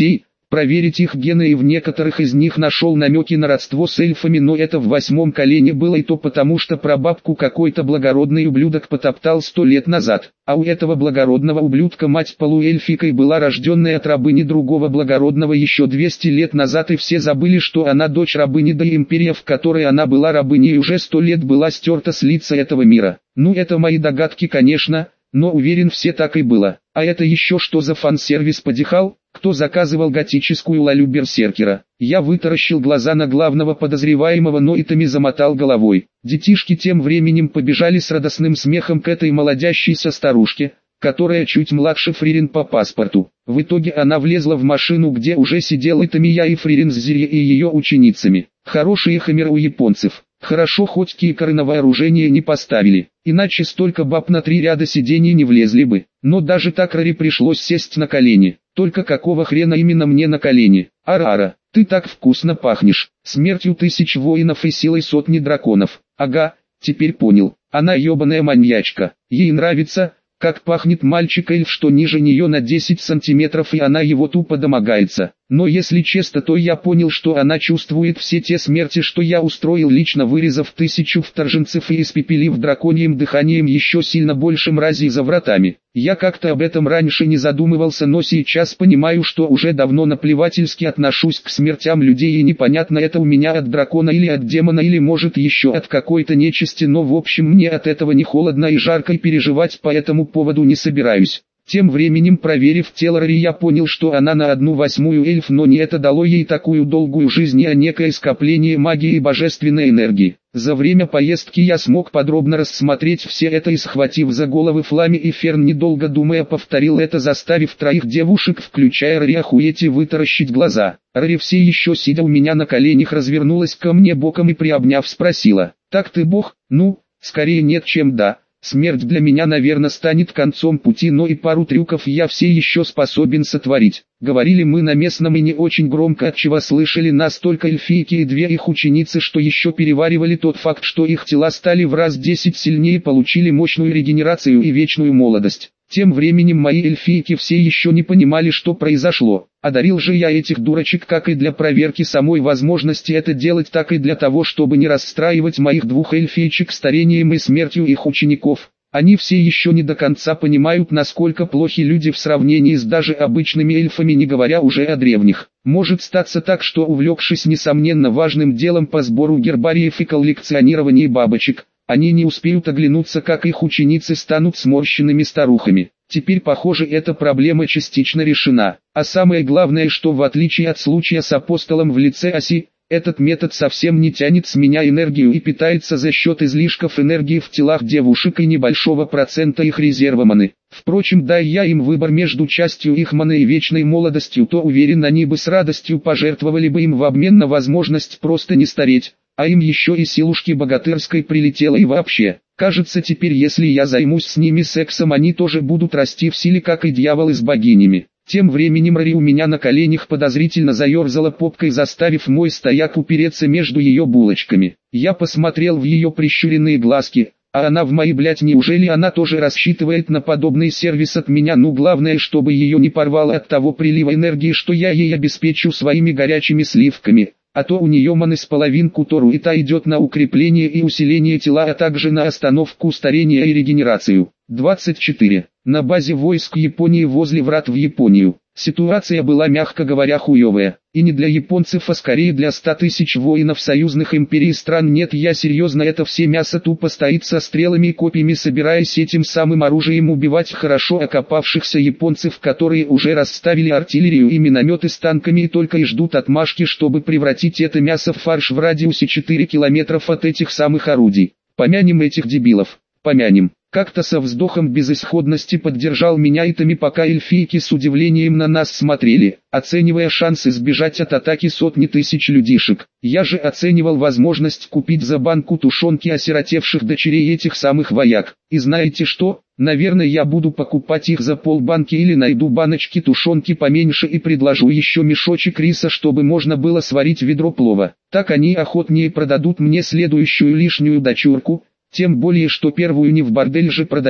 проверить их гены, и в некоторых из них нашел намеки на родство с эльфами, но это в восьмом колене было, и то потому, что прабабку какой-то благородный ублюдок потоптал сто лет назад, а у этого благородного ублюдка мать полуэльфикой была, рожденная от рабыни другого благородного еще двести лет назад, и все забыли, что она дочь рабыни, да и империя, в которой она была рабыней, уже сто лет была стерта с лица этого мира. Ну, это мои догадки, конечно, но уверен, все так и было. А это еще что за фан-сервис подихал? Кто заказывал готическую лолю берсеркера? Я вытаращил глаза на главного подозреваемого, но Итами замотал головой. Детишки тем временем побежали с радостным смехом к этой молодящейся старушке, которая чуть младше Фририн по паспорту. В итоге она влезла в машину, где уже сидел Итами, я и Фририн с Зири и ее ученицами. Хорошие хаммеры у японцев. Хорошо, хоть кикеры на вооружение не поставили, иначе столько баб на три ряда сидений не влезли бы. Но даже так Рари пришлось сесть на колени. Только какого хрена именно мне на колени? Арара, ты так вкусно пахнешь, смертью тысяч воинов и силой сотни драконов. Ага, теперь понял, она ебаная маньячка. Ей нравится, как пахнет мальчик-эльф, что ниже нее на десять сантиметров, и она его тупо домогается. Но если честно, то я понял, что она чувствует все те смерти, что я устроил, лично вырезав тысячу вторженцев и испепелив драконьим дыханием еще сильно больше мразей за вратами. Я как-то об этом раньше не задумывался, но сейчас понимаю, что уже давно наплевательски отношусь к смертям людей, и непонятно, это у меня от дракона или от демона, или может еще от какой-то нечисти, но в общем мне от этого не холодно и жарко, и переживать по этому поводу не собираюсь. Тем временем, проверив тело Рари, я понял, что она на одну восьмую эльф, но не это дало ей такую долгую жизнь, а некое скопление магии и божественной энергии. За время поездки я смог подробно рассмотреть все это и, схватив за головы Флами и Ферн, недолго думая повторил это, заставив троих девушек, включая Рари, охуеть и вытаращить глаза. Рари, все еще сидя у меня на коленях, развернулась ко мне боком и, приобняв, спросила: «Так ты бог?» «Ну, скорее нет, чем да. Смерть для меня, наверное, станет концом пути, но и пару трюков я все еще способен сотворить». Говорили мы на местном и не очень громко, отчего слышали нас только эльфийки и две их ученицы, что еще переваривали тот факт, что их тела стали в раз десять сильнее, получили мощную регенерацию и вечную молодость. Тем временем мои эльфийки все еще не понимали, что произошло. Одарил же я этих дурочек как и для проверки самой возможности это делать, так и для того, чтобы не расстраивать моих двух эльфийчик старением и смертью их учеников. Они все еще не до конца понимают, насколько плохи люди в сравнении с даже обычными эльфами, не говоря уже о древних. Может статься так, что, увлекшись несомненно важным делом по сбору гербариев и коллекционированию бабочек, они не успеют оглянуться, как их ученицы станут сморщенными старухами. Теперь, похоже, эта проблема частично решена. А самое главное, что в отличие от случая с апостолом в лице Оси, этот метод совсем не тянет с меня энергию и питается за счет излишков энергии в телах девушек и небольшого процента их резерва маны. Впрочем, дай я им выбор между частью их маны и вечной молодостью, то уверен, они бы с радостью пожертвовали бы им в обмен на возможность просто не стареть. А им еще и силушки богатырской прилетело, и вообще, кажется, теперь если я займусь с ними сексом, они тоже будут расти в силе, как и дьяволы с богинями. Тем временем Рари у меня на коленях подозрительно заерзала попкой, заставив мой стояк упереться между ее булочками. Я посмотрел в ее прищуренные глазки, а она в мои, блять, неужели она тоже рассчитывает на подобный сервис от меня? Ну, главное, чтобы ее не порвало от того прилива энергии, что я ей обеспечу своими горячими сливками. А то у нее маны с половинку Тору, и та идет на укрепление и усиление тела, а также на остановку старения и регенерацию. двадцать четыре. На базе войск Японии возле врат в Японию. Ситуация была, мягко говоря, хуевая. И не для японцев, а скорее для ста тысяч воинов союзных империй стран. Нет, я серьезно, это все мясо тупо стоит со стрелами и копьями, собираясь этим самым оружием убивать хорошо окопавшихся японцев, которые уже расставили артиллерию и минометы с танками и только и ждут отмашки, чтобы превратить это мясо в фарш в радиусе четырёх километров от этих самых орудий. Помянем этих дебилов. Помянем. Как-то со вздохом безысходности поддержал меня Итами, пока эльфийки с удивлением на нас смотрели, оценивая шансы сбежать от атаки сотни тысяч людишек. Я же оценивал возможность купить за банку тушенки осиротевших дочерей этих самых вояк. И знаете что? Наверное, я буду покупать их за полбанки или найду баночки тушенки поменьше и предложу еще мешочек риса, чтобы можно было сварить ведро плова. Так они охотнее продадут мне следующую лишнюю дочурку. Тем более, что первую не в бордель же продаю,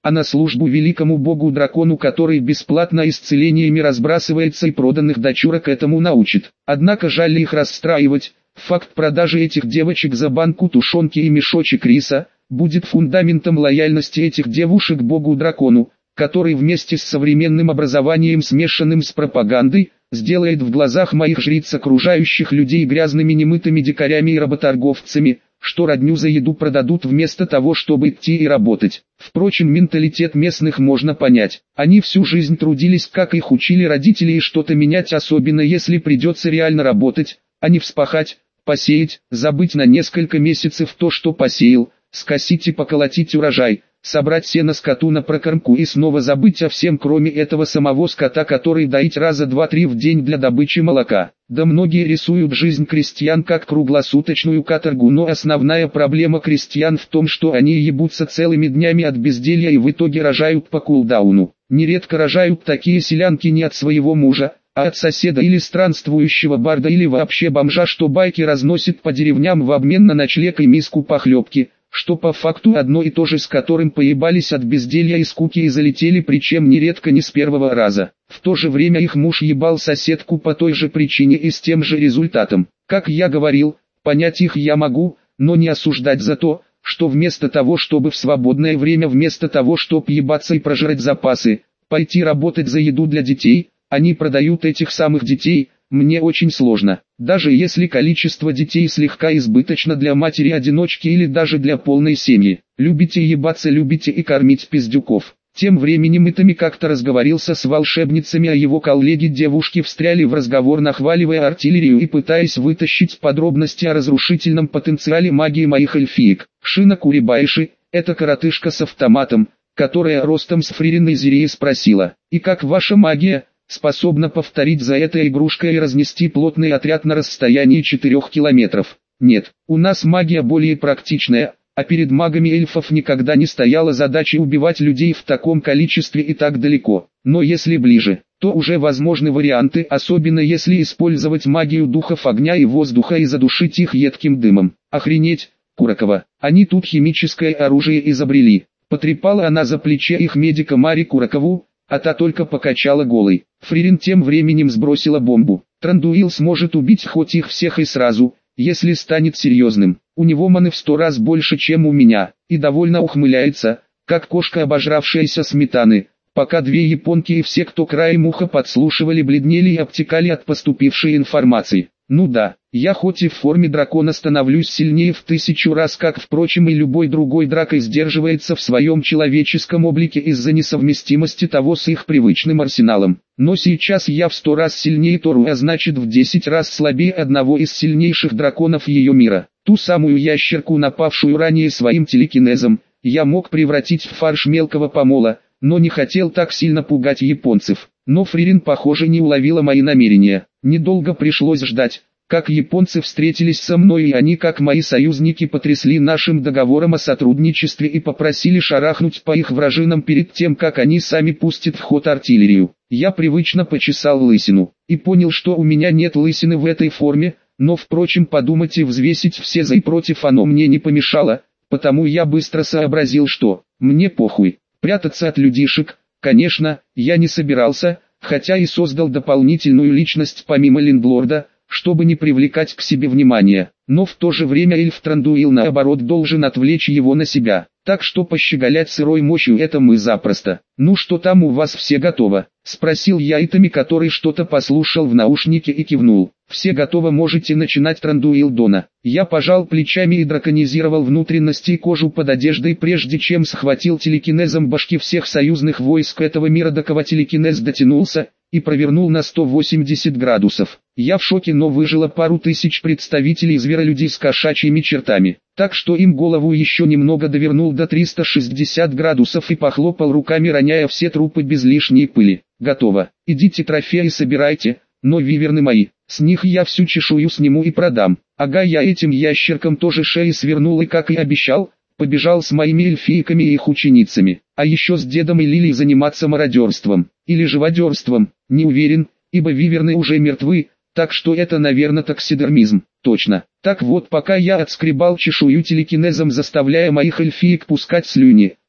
а на службу великому богу-дракону, который бесплатно исцелениями разбрасывается и проданных дочурок этому научит. Однако жаль их расстраивать, факт продажи этих девочек за банку тушенки и мешочек риса будет фундаментом лояльности этих девушек богу-дракону, который вместе с современным образованием, смешанным с пропагандой, сделает в глазах моих жриц окружающих людей грязными немытыми дикарями и работорговцами, что родню за еду продадут вместо того, чтобы идти и работать. Впрочем, менталитет местных можно понять. Они всю жизнь трудились, как их учили родители, и что-то менять, особенно если придется реально работать, а не вспахать, посеять, забыть на несколько месяцев то, что посеял, скосить и поколотить урожай, собрать сено скоту на прокормку и снова забыть о всем, кроме этого самого скота, который доить раза два-три в день для добычи молока. Да многие рисуют жизнь крестьян как круглосуточную каторгу, но основная проблема крестьян в том, что они ебутся целыми днями от безделья и в итоге рожают по кулдауну. Нередко рожают такие селянки не от своего мужа, а от соседа или странствующего барда или вообще бомжа, что байки разносит по деревням в обмен на ночлег и миску похлебки, что по факту одно и то же, с которым поебались от безделья и скуки и залетели, причем нередко не с первого раза. В то же время их муж ебал соседку по той же причине и с тем же результатом. Как я говорил, понять их я могу, но не осуждать за то, что вместо того, чтобы в свободное время, вместо того, чтобы ебаться и прожрать запасы, пойти работать за еду для детей, они продают этих самых детей. Мне очень сложно, даже если количество детей слегка избыточно для матери-одиночки или даже для полной семьи. Любите ебаться, любите и кормить пиздюков. Тем временем Итами как-то разговорился с волшебницами, а его коллеги-девушки встряли в разговор, нахваливая артиллерию и пытаясь вытащить подробности о разрушительном потенциале магии моих эльфиек. Шина Курибайши, это коротышка с автоматом, которая ростом с Фририной Зиреи, спросила: «И как ваша магия способна повторить за этой игрушкой и разнести плотный отряд на расстоянии четырёх километров?» Нет, у нас магия более практичная, а перед магами эльфов никогда не стояла задача убивать людей в таком количестве и так далеко. Но если ближе, то уже возможны варианты, особенно если использовать магию духов огня и воздуха и задушить их едким дымом. Охренеть, Куракова, они тут химическое оружие изобрели. Потрепала она за плече их медика Мари Куракову, а та только покачала голой. Фририн тем временем сбросила бомбу. Трандуил сможет убить хоть их всех и сразу, если станет серьезным. У него маны в сто раз больше, чем у меня, и довольно ухмыляется, как кошка, обожравшаяся сметаны, пока две японки и все, кто краем уха подслушивали, бледнели и обтекали от поступившей информации. Ну да, я хоть и в форме дракона становлюсь сильнее в тысячу раз, как, впрочем, и любой другой дракой сдерживается в своем человеческом облике из-за несовместимости того с их привычным арсеналом. Но сейчас я в сто раз сильнее Тору, а значит в десять раз слабее одного из сильнейших драконов ее мира. Ту самую ящерку, напавшую ранее своим телекинезом, я мог превратить в фарш мелкого помола, но не хотел так сильно пугать японцев. Но Фририн, похоже, не уловила мои намерения. Недолго пришлось ждать, как японцы встретились со мной, и они, как мои союзники, потрясли нашим договором о сотрудничестве и попросили шарахнуть по их вражинам перед тем, как они сами пустят в ход артиллерию. Я привычно почесал лысину и понял, что у меня нет лысины в этой форме, но, впрочем, подумать и взвесить все за и против оно мне не помешало, потому я быстро сообразил, что мне похуй. Прятаться от людишек, конечно, я не собирался, хотя и создал дополнительную личность помимо лендлорда, чтобы не привлекать к себе внимания. Но в то же время эльф Трандуил, наоборот, должен отвлечь его на себя. Так что пощеголять сырой мощью — это мы запросто. «Ну что там у вас, все готово?» — спросил я Итами, который что-то послушал в наушнике и кивнул. «Все готово, можете начинать, Трандуил Дона». Я пожал плечами и драконизировал внутренности и кожу под одеждой, прежде чем схватил телекинезом башки всех союзных войск этого мира, до кого телекинез дотянулся, и провернул на сто восемьдесят градусов. Я в шоке, но выжило пару тысяч представителей зверолюдей с кошачьими чертами, так что им голову еще немного довернул до триста шестидесяти градусов и похлопал руками, роняя все трупы без лишней пыли. «Готово, идите трофеи собирайте, но виверны мои, с них я всю чешую сниму и продам». Ага, я этим ящеркам тоже шеи свернул и, как и обещал, побежал с моими эльфийками и их ученицами, а еще с дедом и Лилией заниматься мародерством, или живодерством, не уверен, ибо виверны уже мертвы, так что это, наверное, таксидермизм. Точно. Так вот, пока я отскребал чешую телекинезом, заставляя моих эльфиек пускать слюни,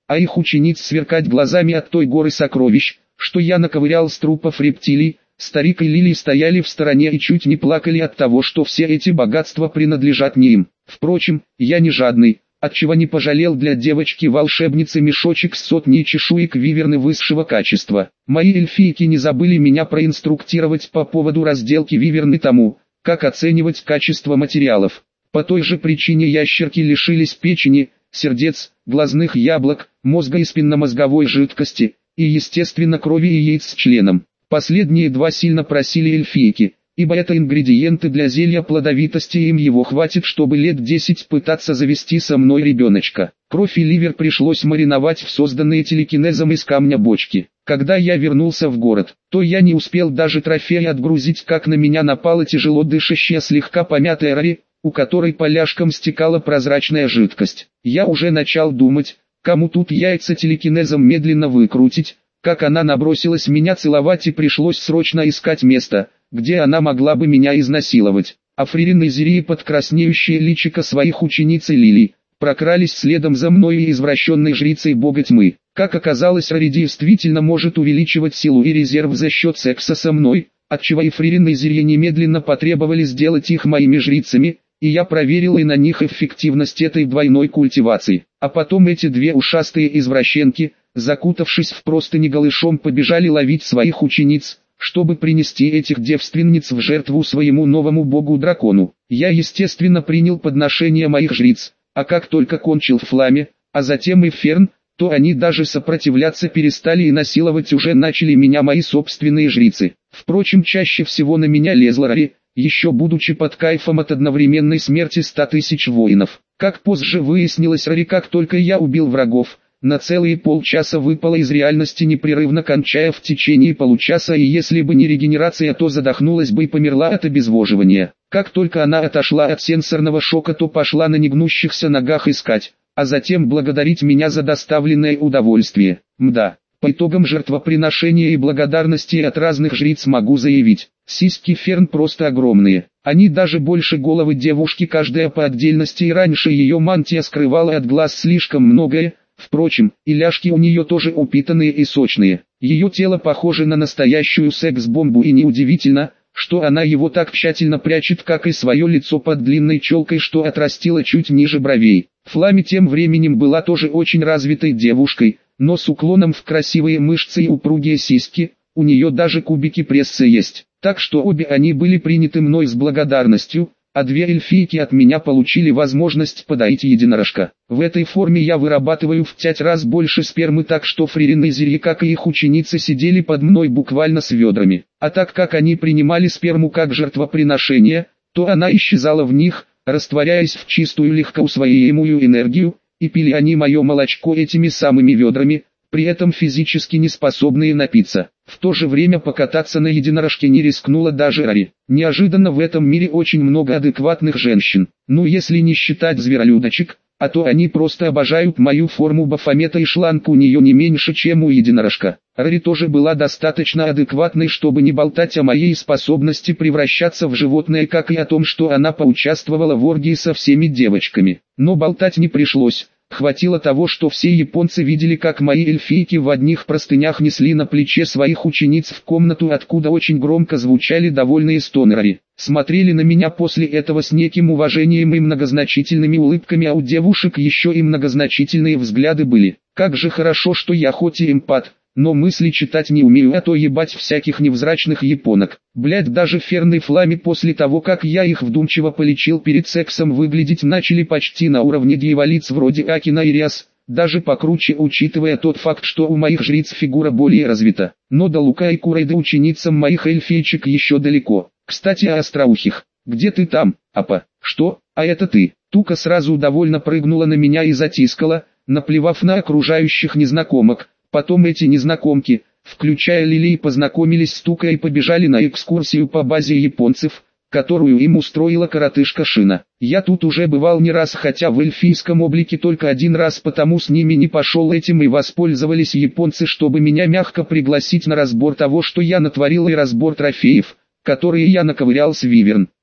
а их учениц сверкать глазами от той горы сокровищ, что я наковырял с трупов рептилий. Старик и Лили стояли в стороне и чуть не плакали от того, что все эти богатства принадлежат не им. Впрочем, я не жадный, отчего не пожалел для девочки-волшебницы мешочек с сотней чешуек виверны высшего качества. Мои эльфийки не забыли меня проинструктировать по поводу разделки виверны тому, как оценивать качество материалов. По той же причине ящерки лишились печени, сердец, глазных яблок, мозга и спинномозговой жидкости, и естественно крови и яиц с членом. Последние два сильно просили эльфийки, ибо это ингредиенты для зелья плодовитости, и им его хватит, чтобы лет десять пытаться завести со мной ребеночка. Кровь и ливер пришлось мариновать в созданные телекинезом из камня бочки. Когда я вернулся в город, то я не успел даже трофеи отгрузить, как на меня напала тяжело дышащая слегка помятая Рари, у которой по ляжкам стекала прозрачная жидкость. Я уже начал думать, кому тут яйца телекинезом медленно выкрутить, как она набросилась меня целовать, и пришлось срочно искать место, где она могла бы меня изнасиловать. А Фририн и Зирии под краснеющее личико своих учениц и Лили прокрались следом за мной и извращенной жрицей бога тьмы. Как оказалось, Рари действительно может увеличивать силу и резерв за счет секса со мной, отчего и Фририн и Зирия немедленно потребовали сделать их моими жрицами, и я проверил и на них эффективность этой двойной культивации. А потом эти две ушастые извращенки, закутавшись в простыни голышом, побежали ловить своих учениц, чтобы принести этих девственниц в жертву своему новому богу-дракону. Я естественно принял подношение моих жриц, а как только кончил Фламе, а затем и Ферн, то они даже сопротивляться перестали и насиловать уже начали меня мои собственные жрицы. Впрочем, чаще всего на меня лезла Рари, еще будучи под кайфом от одновременной смерти ста тысяч воинов. Как позже выяснилось, Рари, как только я убил врагов, на целые полчаса выпала из реальности, непрерывно кончая в течение получаса, и если бы не регенерация, то задохнулась бы и померла от обезвоживания. Как только она отошла от сенсорного шока, то пошла на негнущихся ногах искать, а затем благодарить меня за доставленное удовольствие. Мда. По итогам жертвоприношения и благодарности от разных жриц могу заявить, сиськи Ферн просто огромные. Они даже больше головы девушки, каждая по отдельности, и раньше ее мантия скрывала от глаз слишком многое. Впрочем, и ляжки у нее тоже упитанные и сочные. Ее тело похоже на настоящую секс-бомбу, и неудивительно, что она его так тщательно прячет, как и свое лицо под длинной челкой, что отрастило чуть ниже бровей. Фламе тем временем была тоже очень развитой девушкой, но с уклоном в красивые мышцы и упругие сиськи, у нее даже кубики пресса есть. Так что обе они были приняты мной с благодарностью, а две эльфийки от меня получили возможность подоить единорожка. В этой форме я вырабатываю в пять раз больше спермы, так что Фририн и Зирия, как и их ученицы, сидели под мной буквально с ведрами. А так как они принимали сперму как жертвоприношение, то она исчезала в них, растворяясь в чистую легкоусвояемую энергию, и пили они мое молочко этими самыми ведрами, при этом физически не способные напиться. В то же время покататься на единорожке не рискнула даже Рари. Неожиданно в этом мире очень много адекватных женщин, ну если не считать зверолюдочек, а то они просто обожают мою форму Бафомета, и шланг у нее не меньше, чем у единорожка. Рари тоже была достаточно адекватной, чтобы не болтать о моей способности превращаться в животное, как и о том, что она поучаствовала в оргии со всеми девочками. Но болтать не пришлось. Хватило того, что все японцы видели, как мои эльфийки в одних простынях несли на плече своих учениц в комнату, откуда очень громко звучали довольные стоны Рари. Смотрели на меня после этого с неким уважением и многозначительными улыбками, а у девушек еще и многозначительные взгляды были. Как же хорошо, что я хоть и эмпат, но мысли читать не умею, а то ебать всяких невзрачных японок. Блять, даже Ферн и Фламе после того, как я их вдумчиво полечил перед сексом, выглядеть начали почти на уровне дьяволиц вроде Акина и Риас, даже покруче, учитывая тот факт, что у моих жриц фигура более развита. Но до Лука и Курайда ученицам моих эльфийчик еще далеко. Кстати, о остроухих. Где ты там, апа? Что? А это ты? Тука сразу довольно прыгнула на меня и затискала, наплевав на окружающих незнакомок. Потом эти незнакомки, включая Лили, познакомились с Тукой и побежали на экскурсию по базе японцев, которую им устроила коротышка Шина. Я тут уже бывал не раз, хотя в эльфийском облике только один раз, потому с ними не пошел, этим и воспользовались японцы, чтобы меня мягко пригласить на разбор того, что я натворил, и разбор трофеев, которые я наковырял с виверн.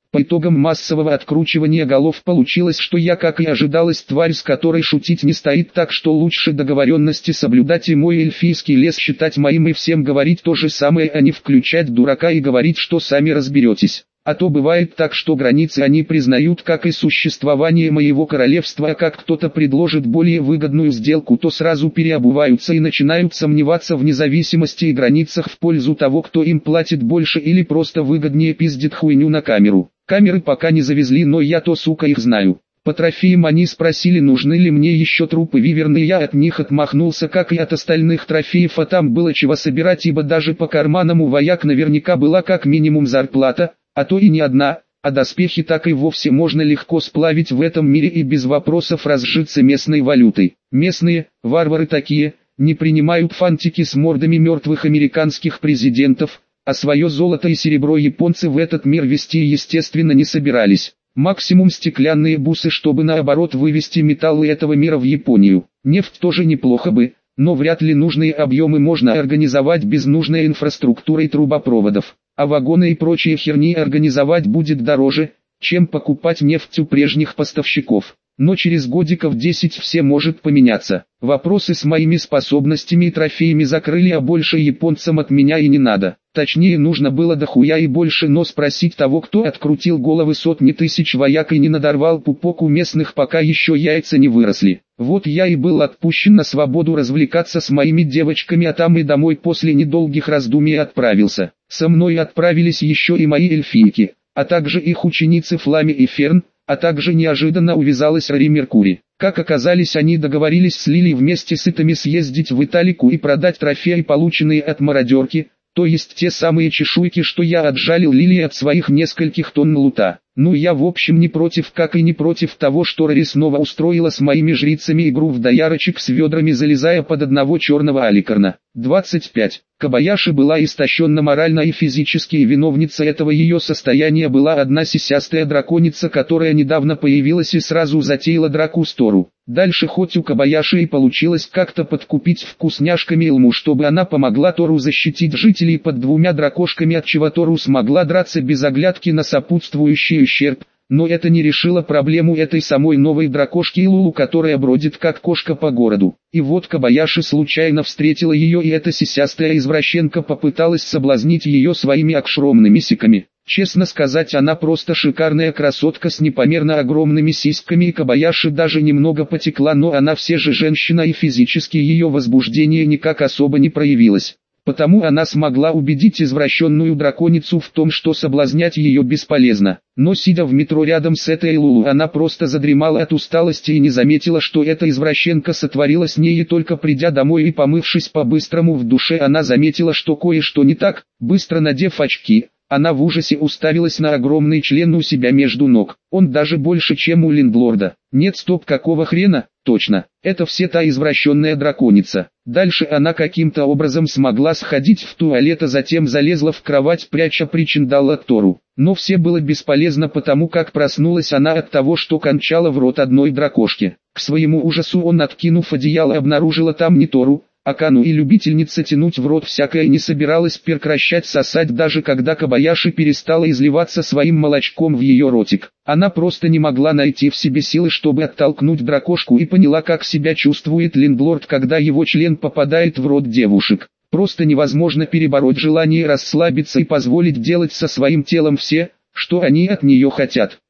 По итогам массового откручивания голов получилось, что я, как и ожидалось, тварь, с которой шутить не стоит, так что лучше договоренности соблюдать и мой эльфийский лес считать моим и всем говорить то же самое, а не включать дурака и говорить, что сами разберетесь. А то бывает так, что границы они признают, как и существование моего королевства, а как кто-то предложит более выгодную сделку, то сразу переобуваются и начинают сомневаться в независимости и границах в пользу того, кто им платит больше или просто выгоднее пиздит хуйню на камеру. Камеры пока не завезли, но я-то, сука, их знаю. По трофеям они спросили, нужны ли мне еще трупы виверны, я от них отмахнулся, как и от остальных трофеев, а там было чего собирать, ибо даже по карманам у вояк наверняка была как минимум зарплата, а то и не одна, а доспехи так и вовсе можно легко сплавить в этом мире и без вопросов разжиться местной валютой. Местные, варвары такие, не принимают фантики с мордами мертвых американских президентов, а свое золото и серебро японцы в этот мир везти естественно не собирались. Максимум стеклянные бусы, чтобы наоборот вывести металлы этого мира в Японию. Нефть тоже неплохо бы, но вряд ли нужные объемы можно организовать без нужной инфраструктуры и трубопроводов. А вагоны и прочие херни организовать будет дороже, чем покупать нефть у прежних поставщиков. Но через годиков десять все может поменяться. Вопросы с моими способностями и трофеями закрыли, а больше японцам от меня и не надо. Точнее, нужно было дохуя и больше, но спросить того, кто открутил головы сотни тысяч вояк и не надорвал пупок у местных, пока еще яйца не выросли. Вот я и был отпущен на свободу развлекаться с моими девочками, а там и домой после недолгих раздумий отправился. Со мной отправились еще и мои эльфийки, а также их ученицы Флами и Ферн, а также неожиданно увязалась Рари Меркури. Как оказались, они договорились с Лили вместе с Итами съездить в Италику и продать трофеи, полученные от мародерки, то есть те самые чешуйки, что я отжалил Лили от своих нескольких тонн лута. Ну, я в общем не против, как и не против того, что Рари снова устроила с моими жрицами игру в доярочек с ведрами, залезая под одного черного аликарна. двадцать пять. Кобаяши была истощена морально и физически, и виновница этого ее состояния была одна сисястая драконица, которая недавно появилась и сразу затеяла драку с Тору. Дальше хоть у Кобаяши и получилось как-то подкупить вкусняшками Илму, чтобы она помогла Тору защитить жителей под двумя дракошками, от чего Тору смогла драться без оглядки на сопутствующий ущерб. Но это не решило проблему этой самой новой дракошки Илулу, которая бродит как кошка по городу. И вот Кобаяши случайно встретила ее, и эта сисястая извращенка попыталась соблазнить ее своими огромными сиками. Честно сказать, она просто шикарная красотка с непомерно огромными сиськами, и Кобаяши даже немного потекла, но она все же женщина, и физически ее возбуждение никак особо не проявилось. Потому она смогла убедить извращенную драконицу в том, что соблазнять ее бесполезно. Но сидя в метро рядом с этой Лулу, она просто задремала от усталости и не заметила, что эта извращенка сотворила с ней, и только придя домой и помывшись по-быстрому в душе, она заметила, что кое-что не так. Быстро надев очки, она в ужасе уставилась на огромный член у себя между ног. Он даже больше, чем у лендлорда. Нет, стоп, какого хрена? Точно, это все та извращенная драконица. Дальше она каким-то образом смогла сходить в туалет, а затем залезла в кровать, пряча причиндал от Тору. Но все было бесполезно, потому как проснулась она от того, что кончала в рот одной дракошки. К своему ужасу он, откинув одеяло, обнаружила там не Тору, а Кану, и любительница тянуть в рот всякое не собиралась прекращать сосать, даже когда Кобаяши перестала изливаться своим молочком в ее ротик. Она просто не могла найти в себе силы, чтобы оттолкнуть дракошку, и поняла, как себя чувствует лендлорд, когда его член попадает в рот девушек. Просто невозможно перебороть желание расслабиться и позволить делать со своим телом все, что они от нее хотят.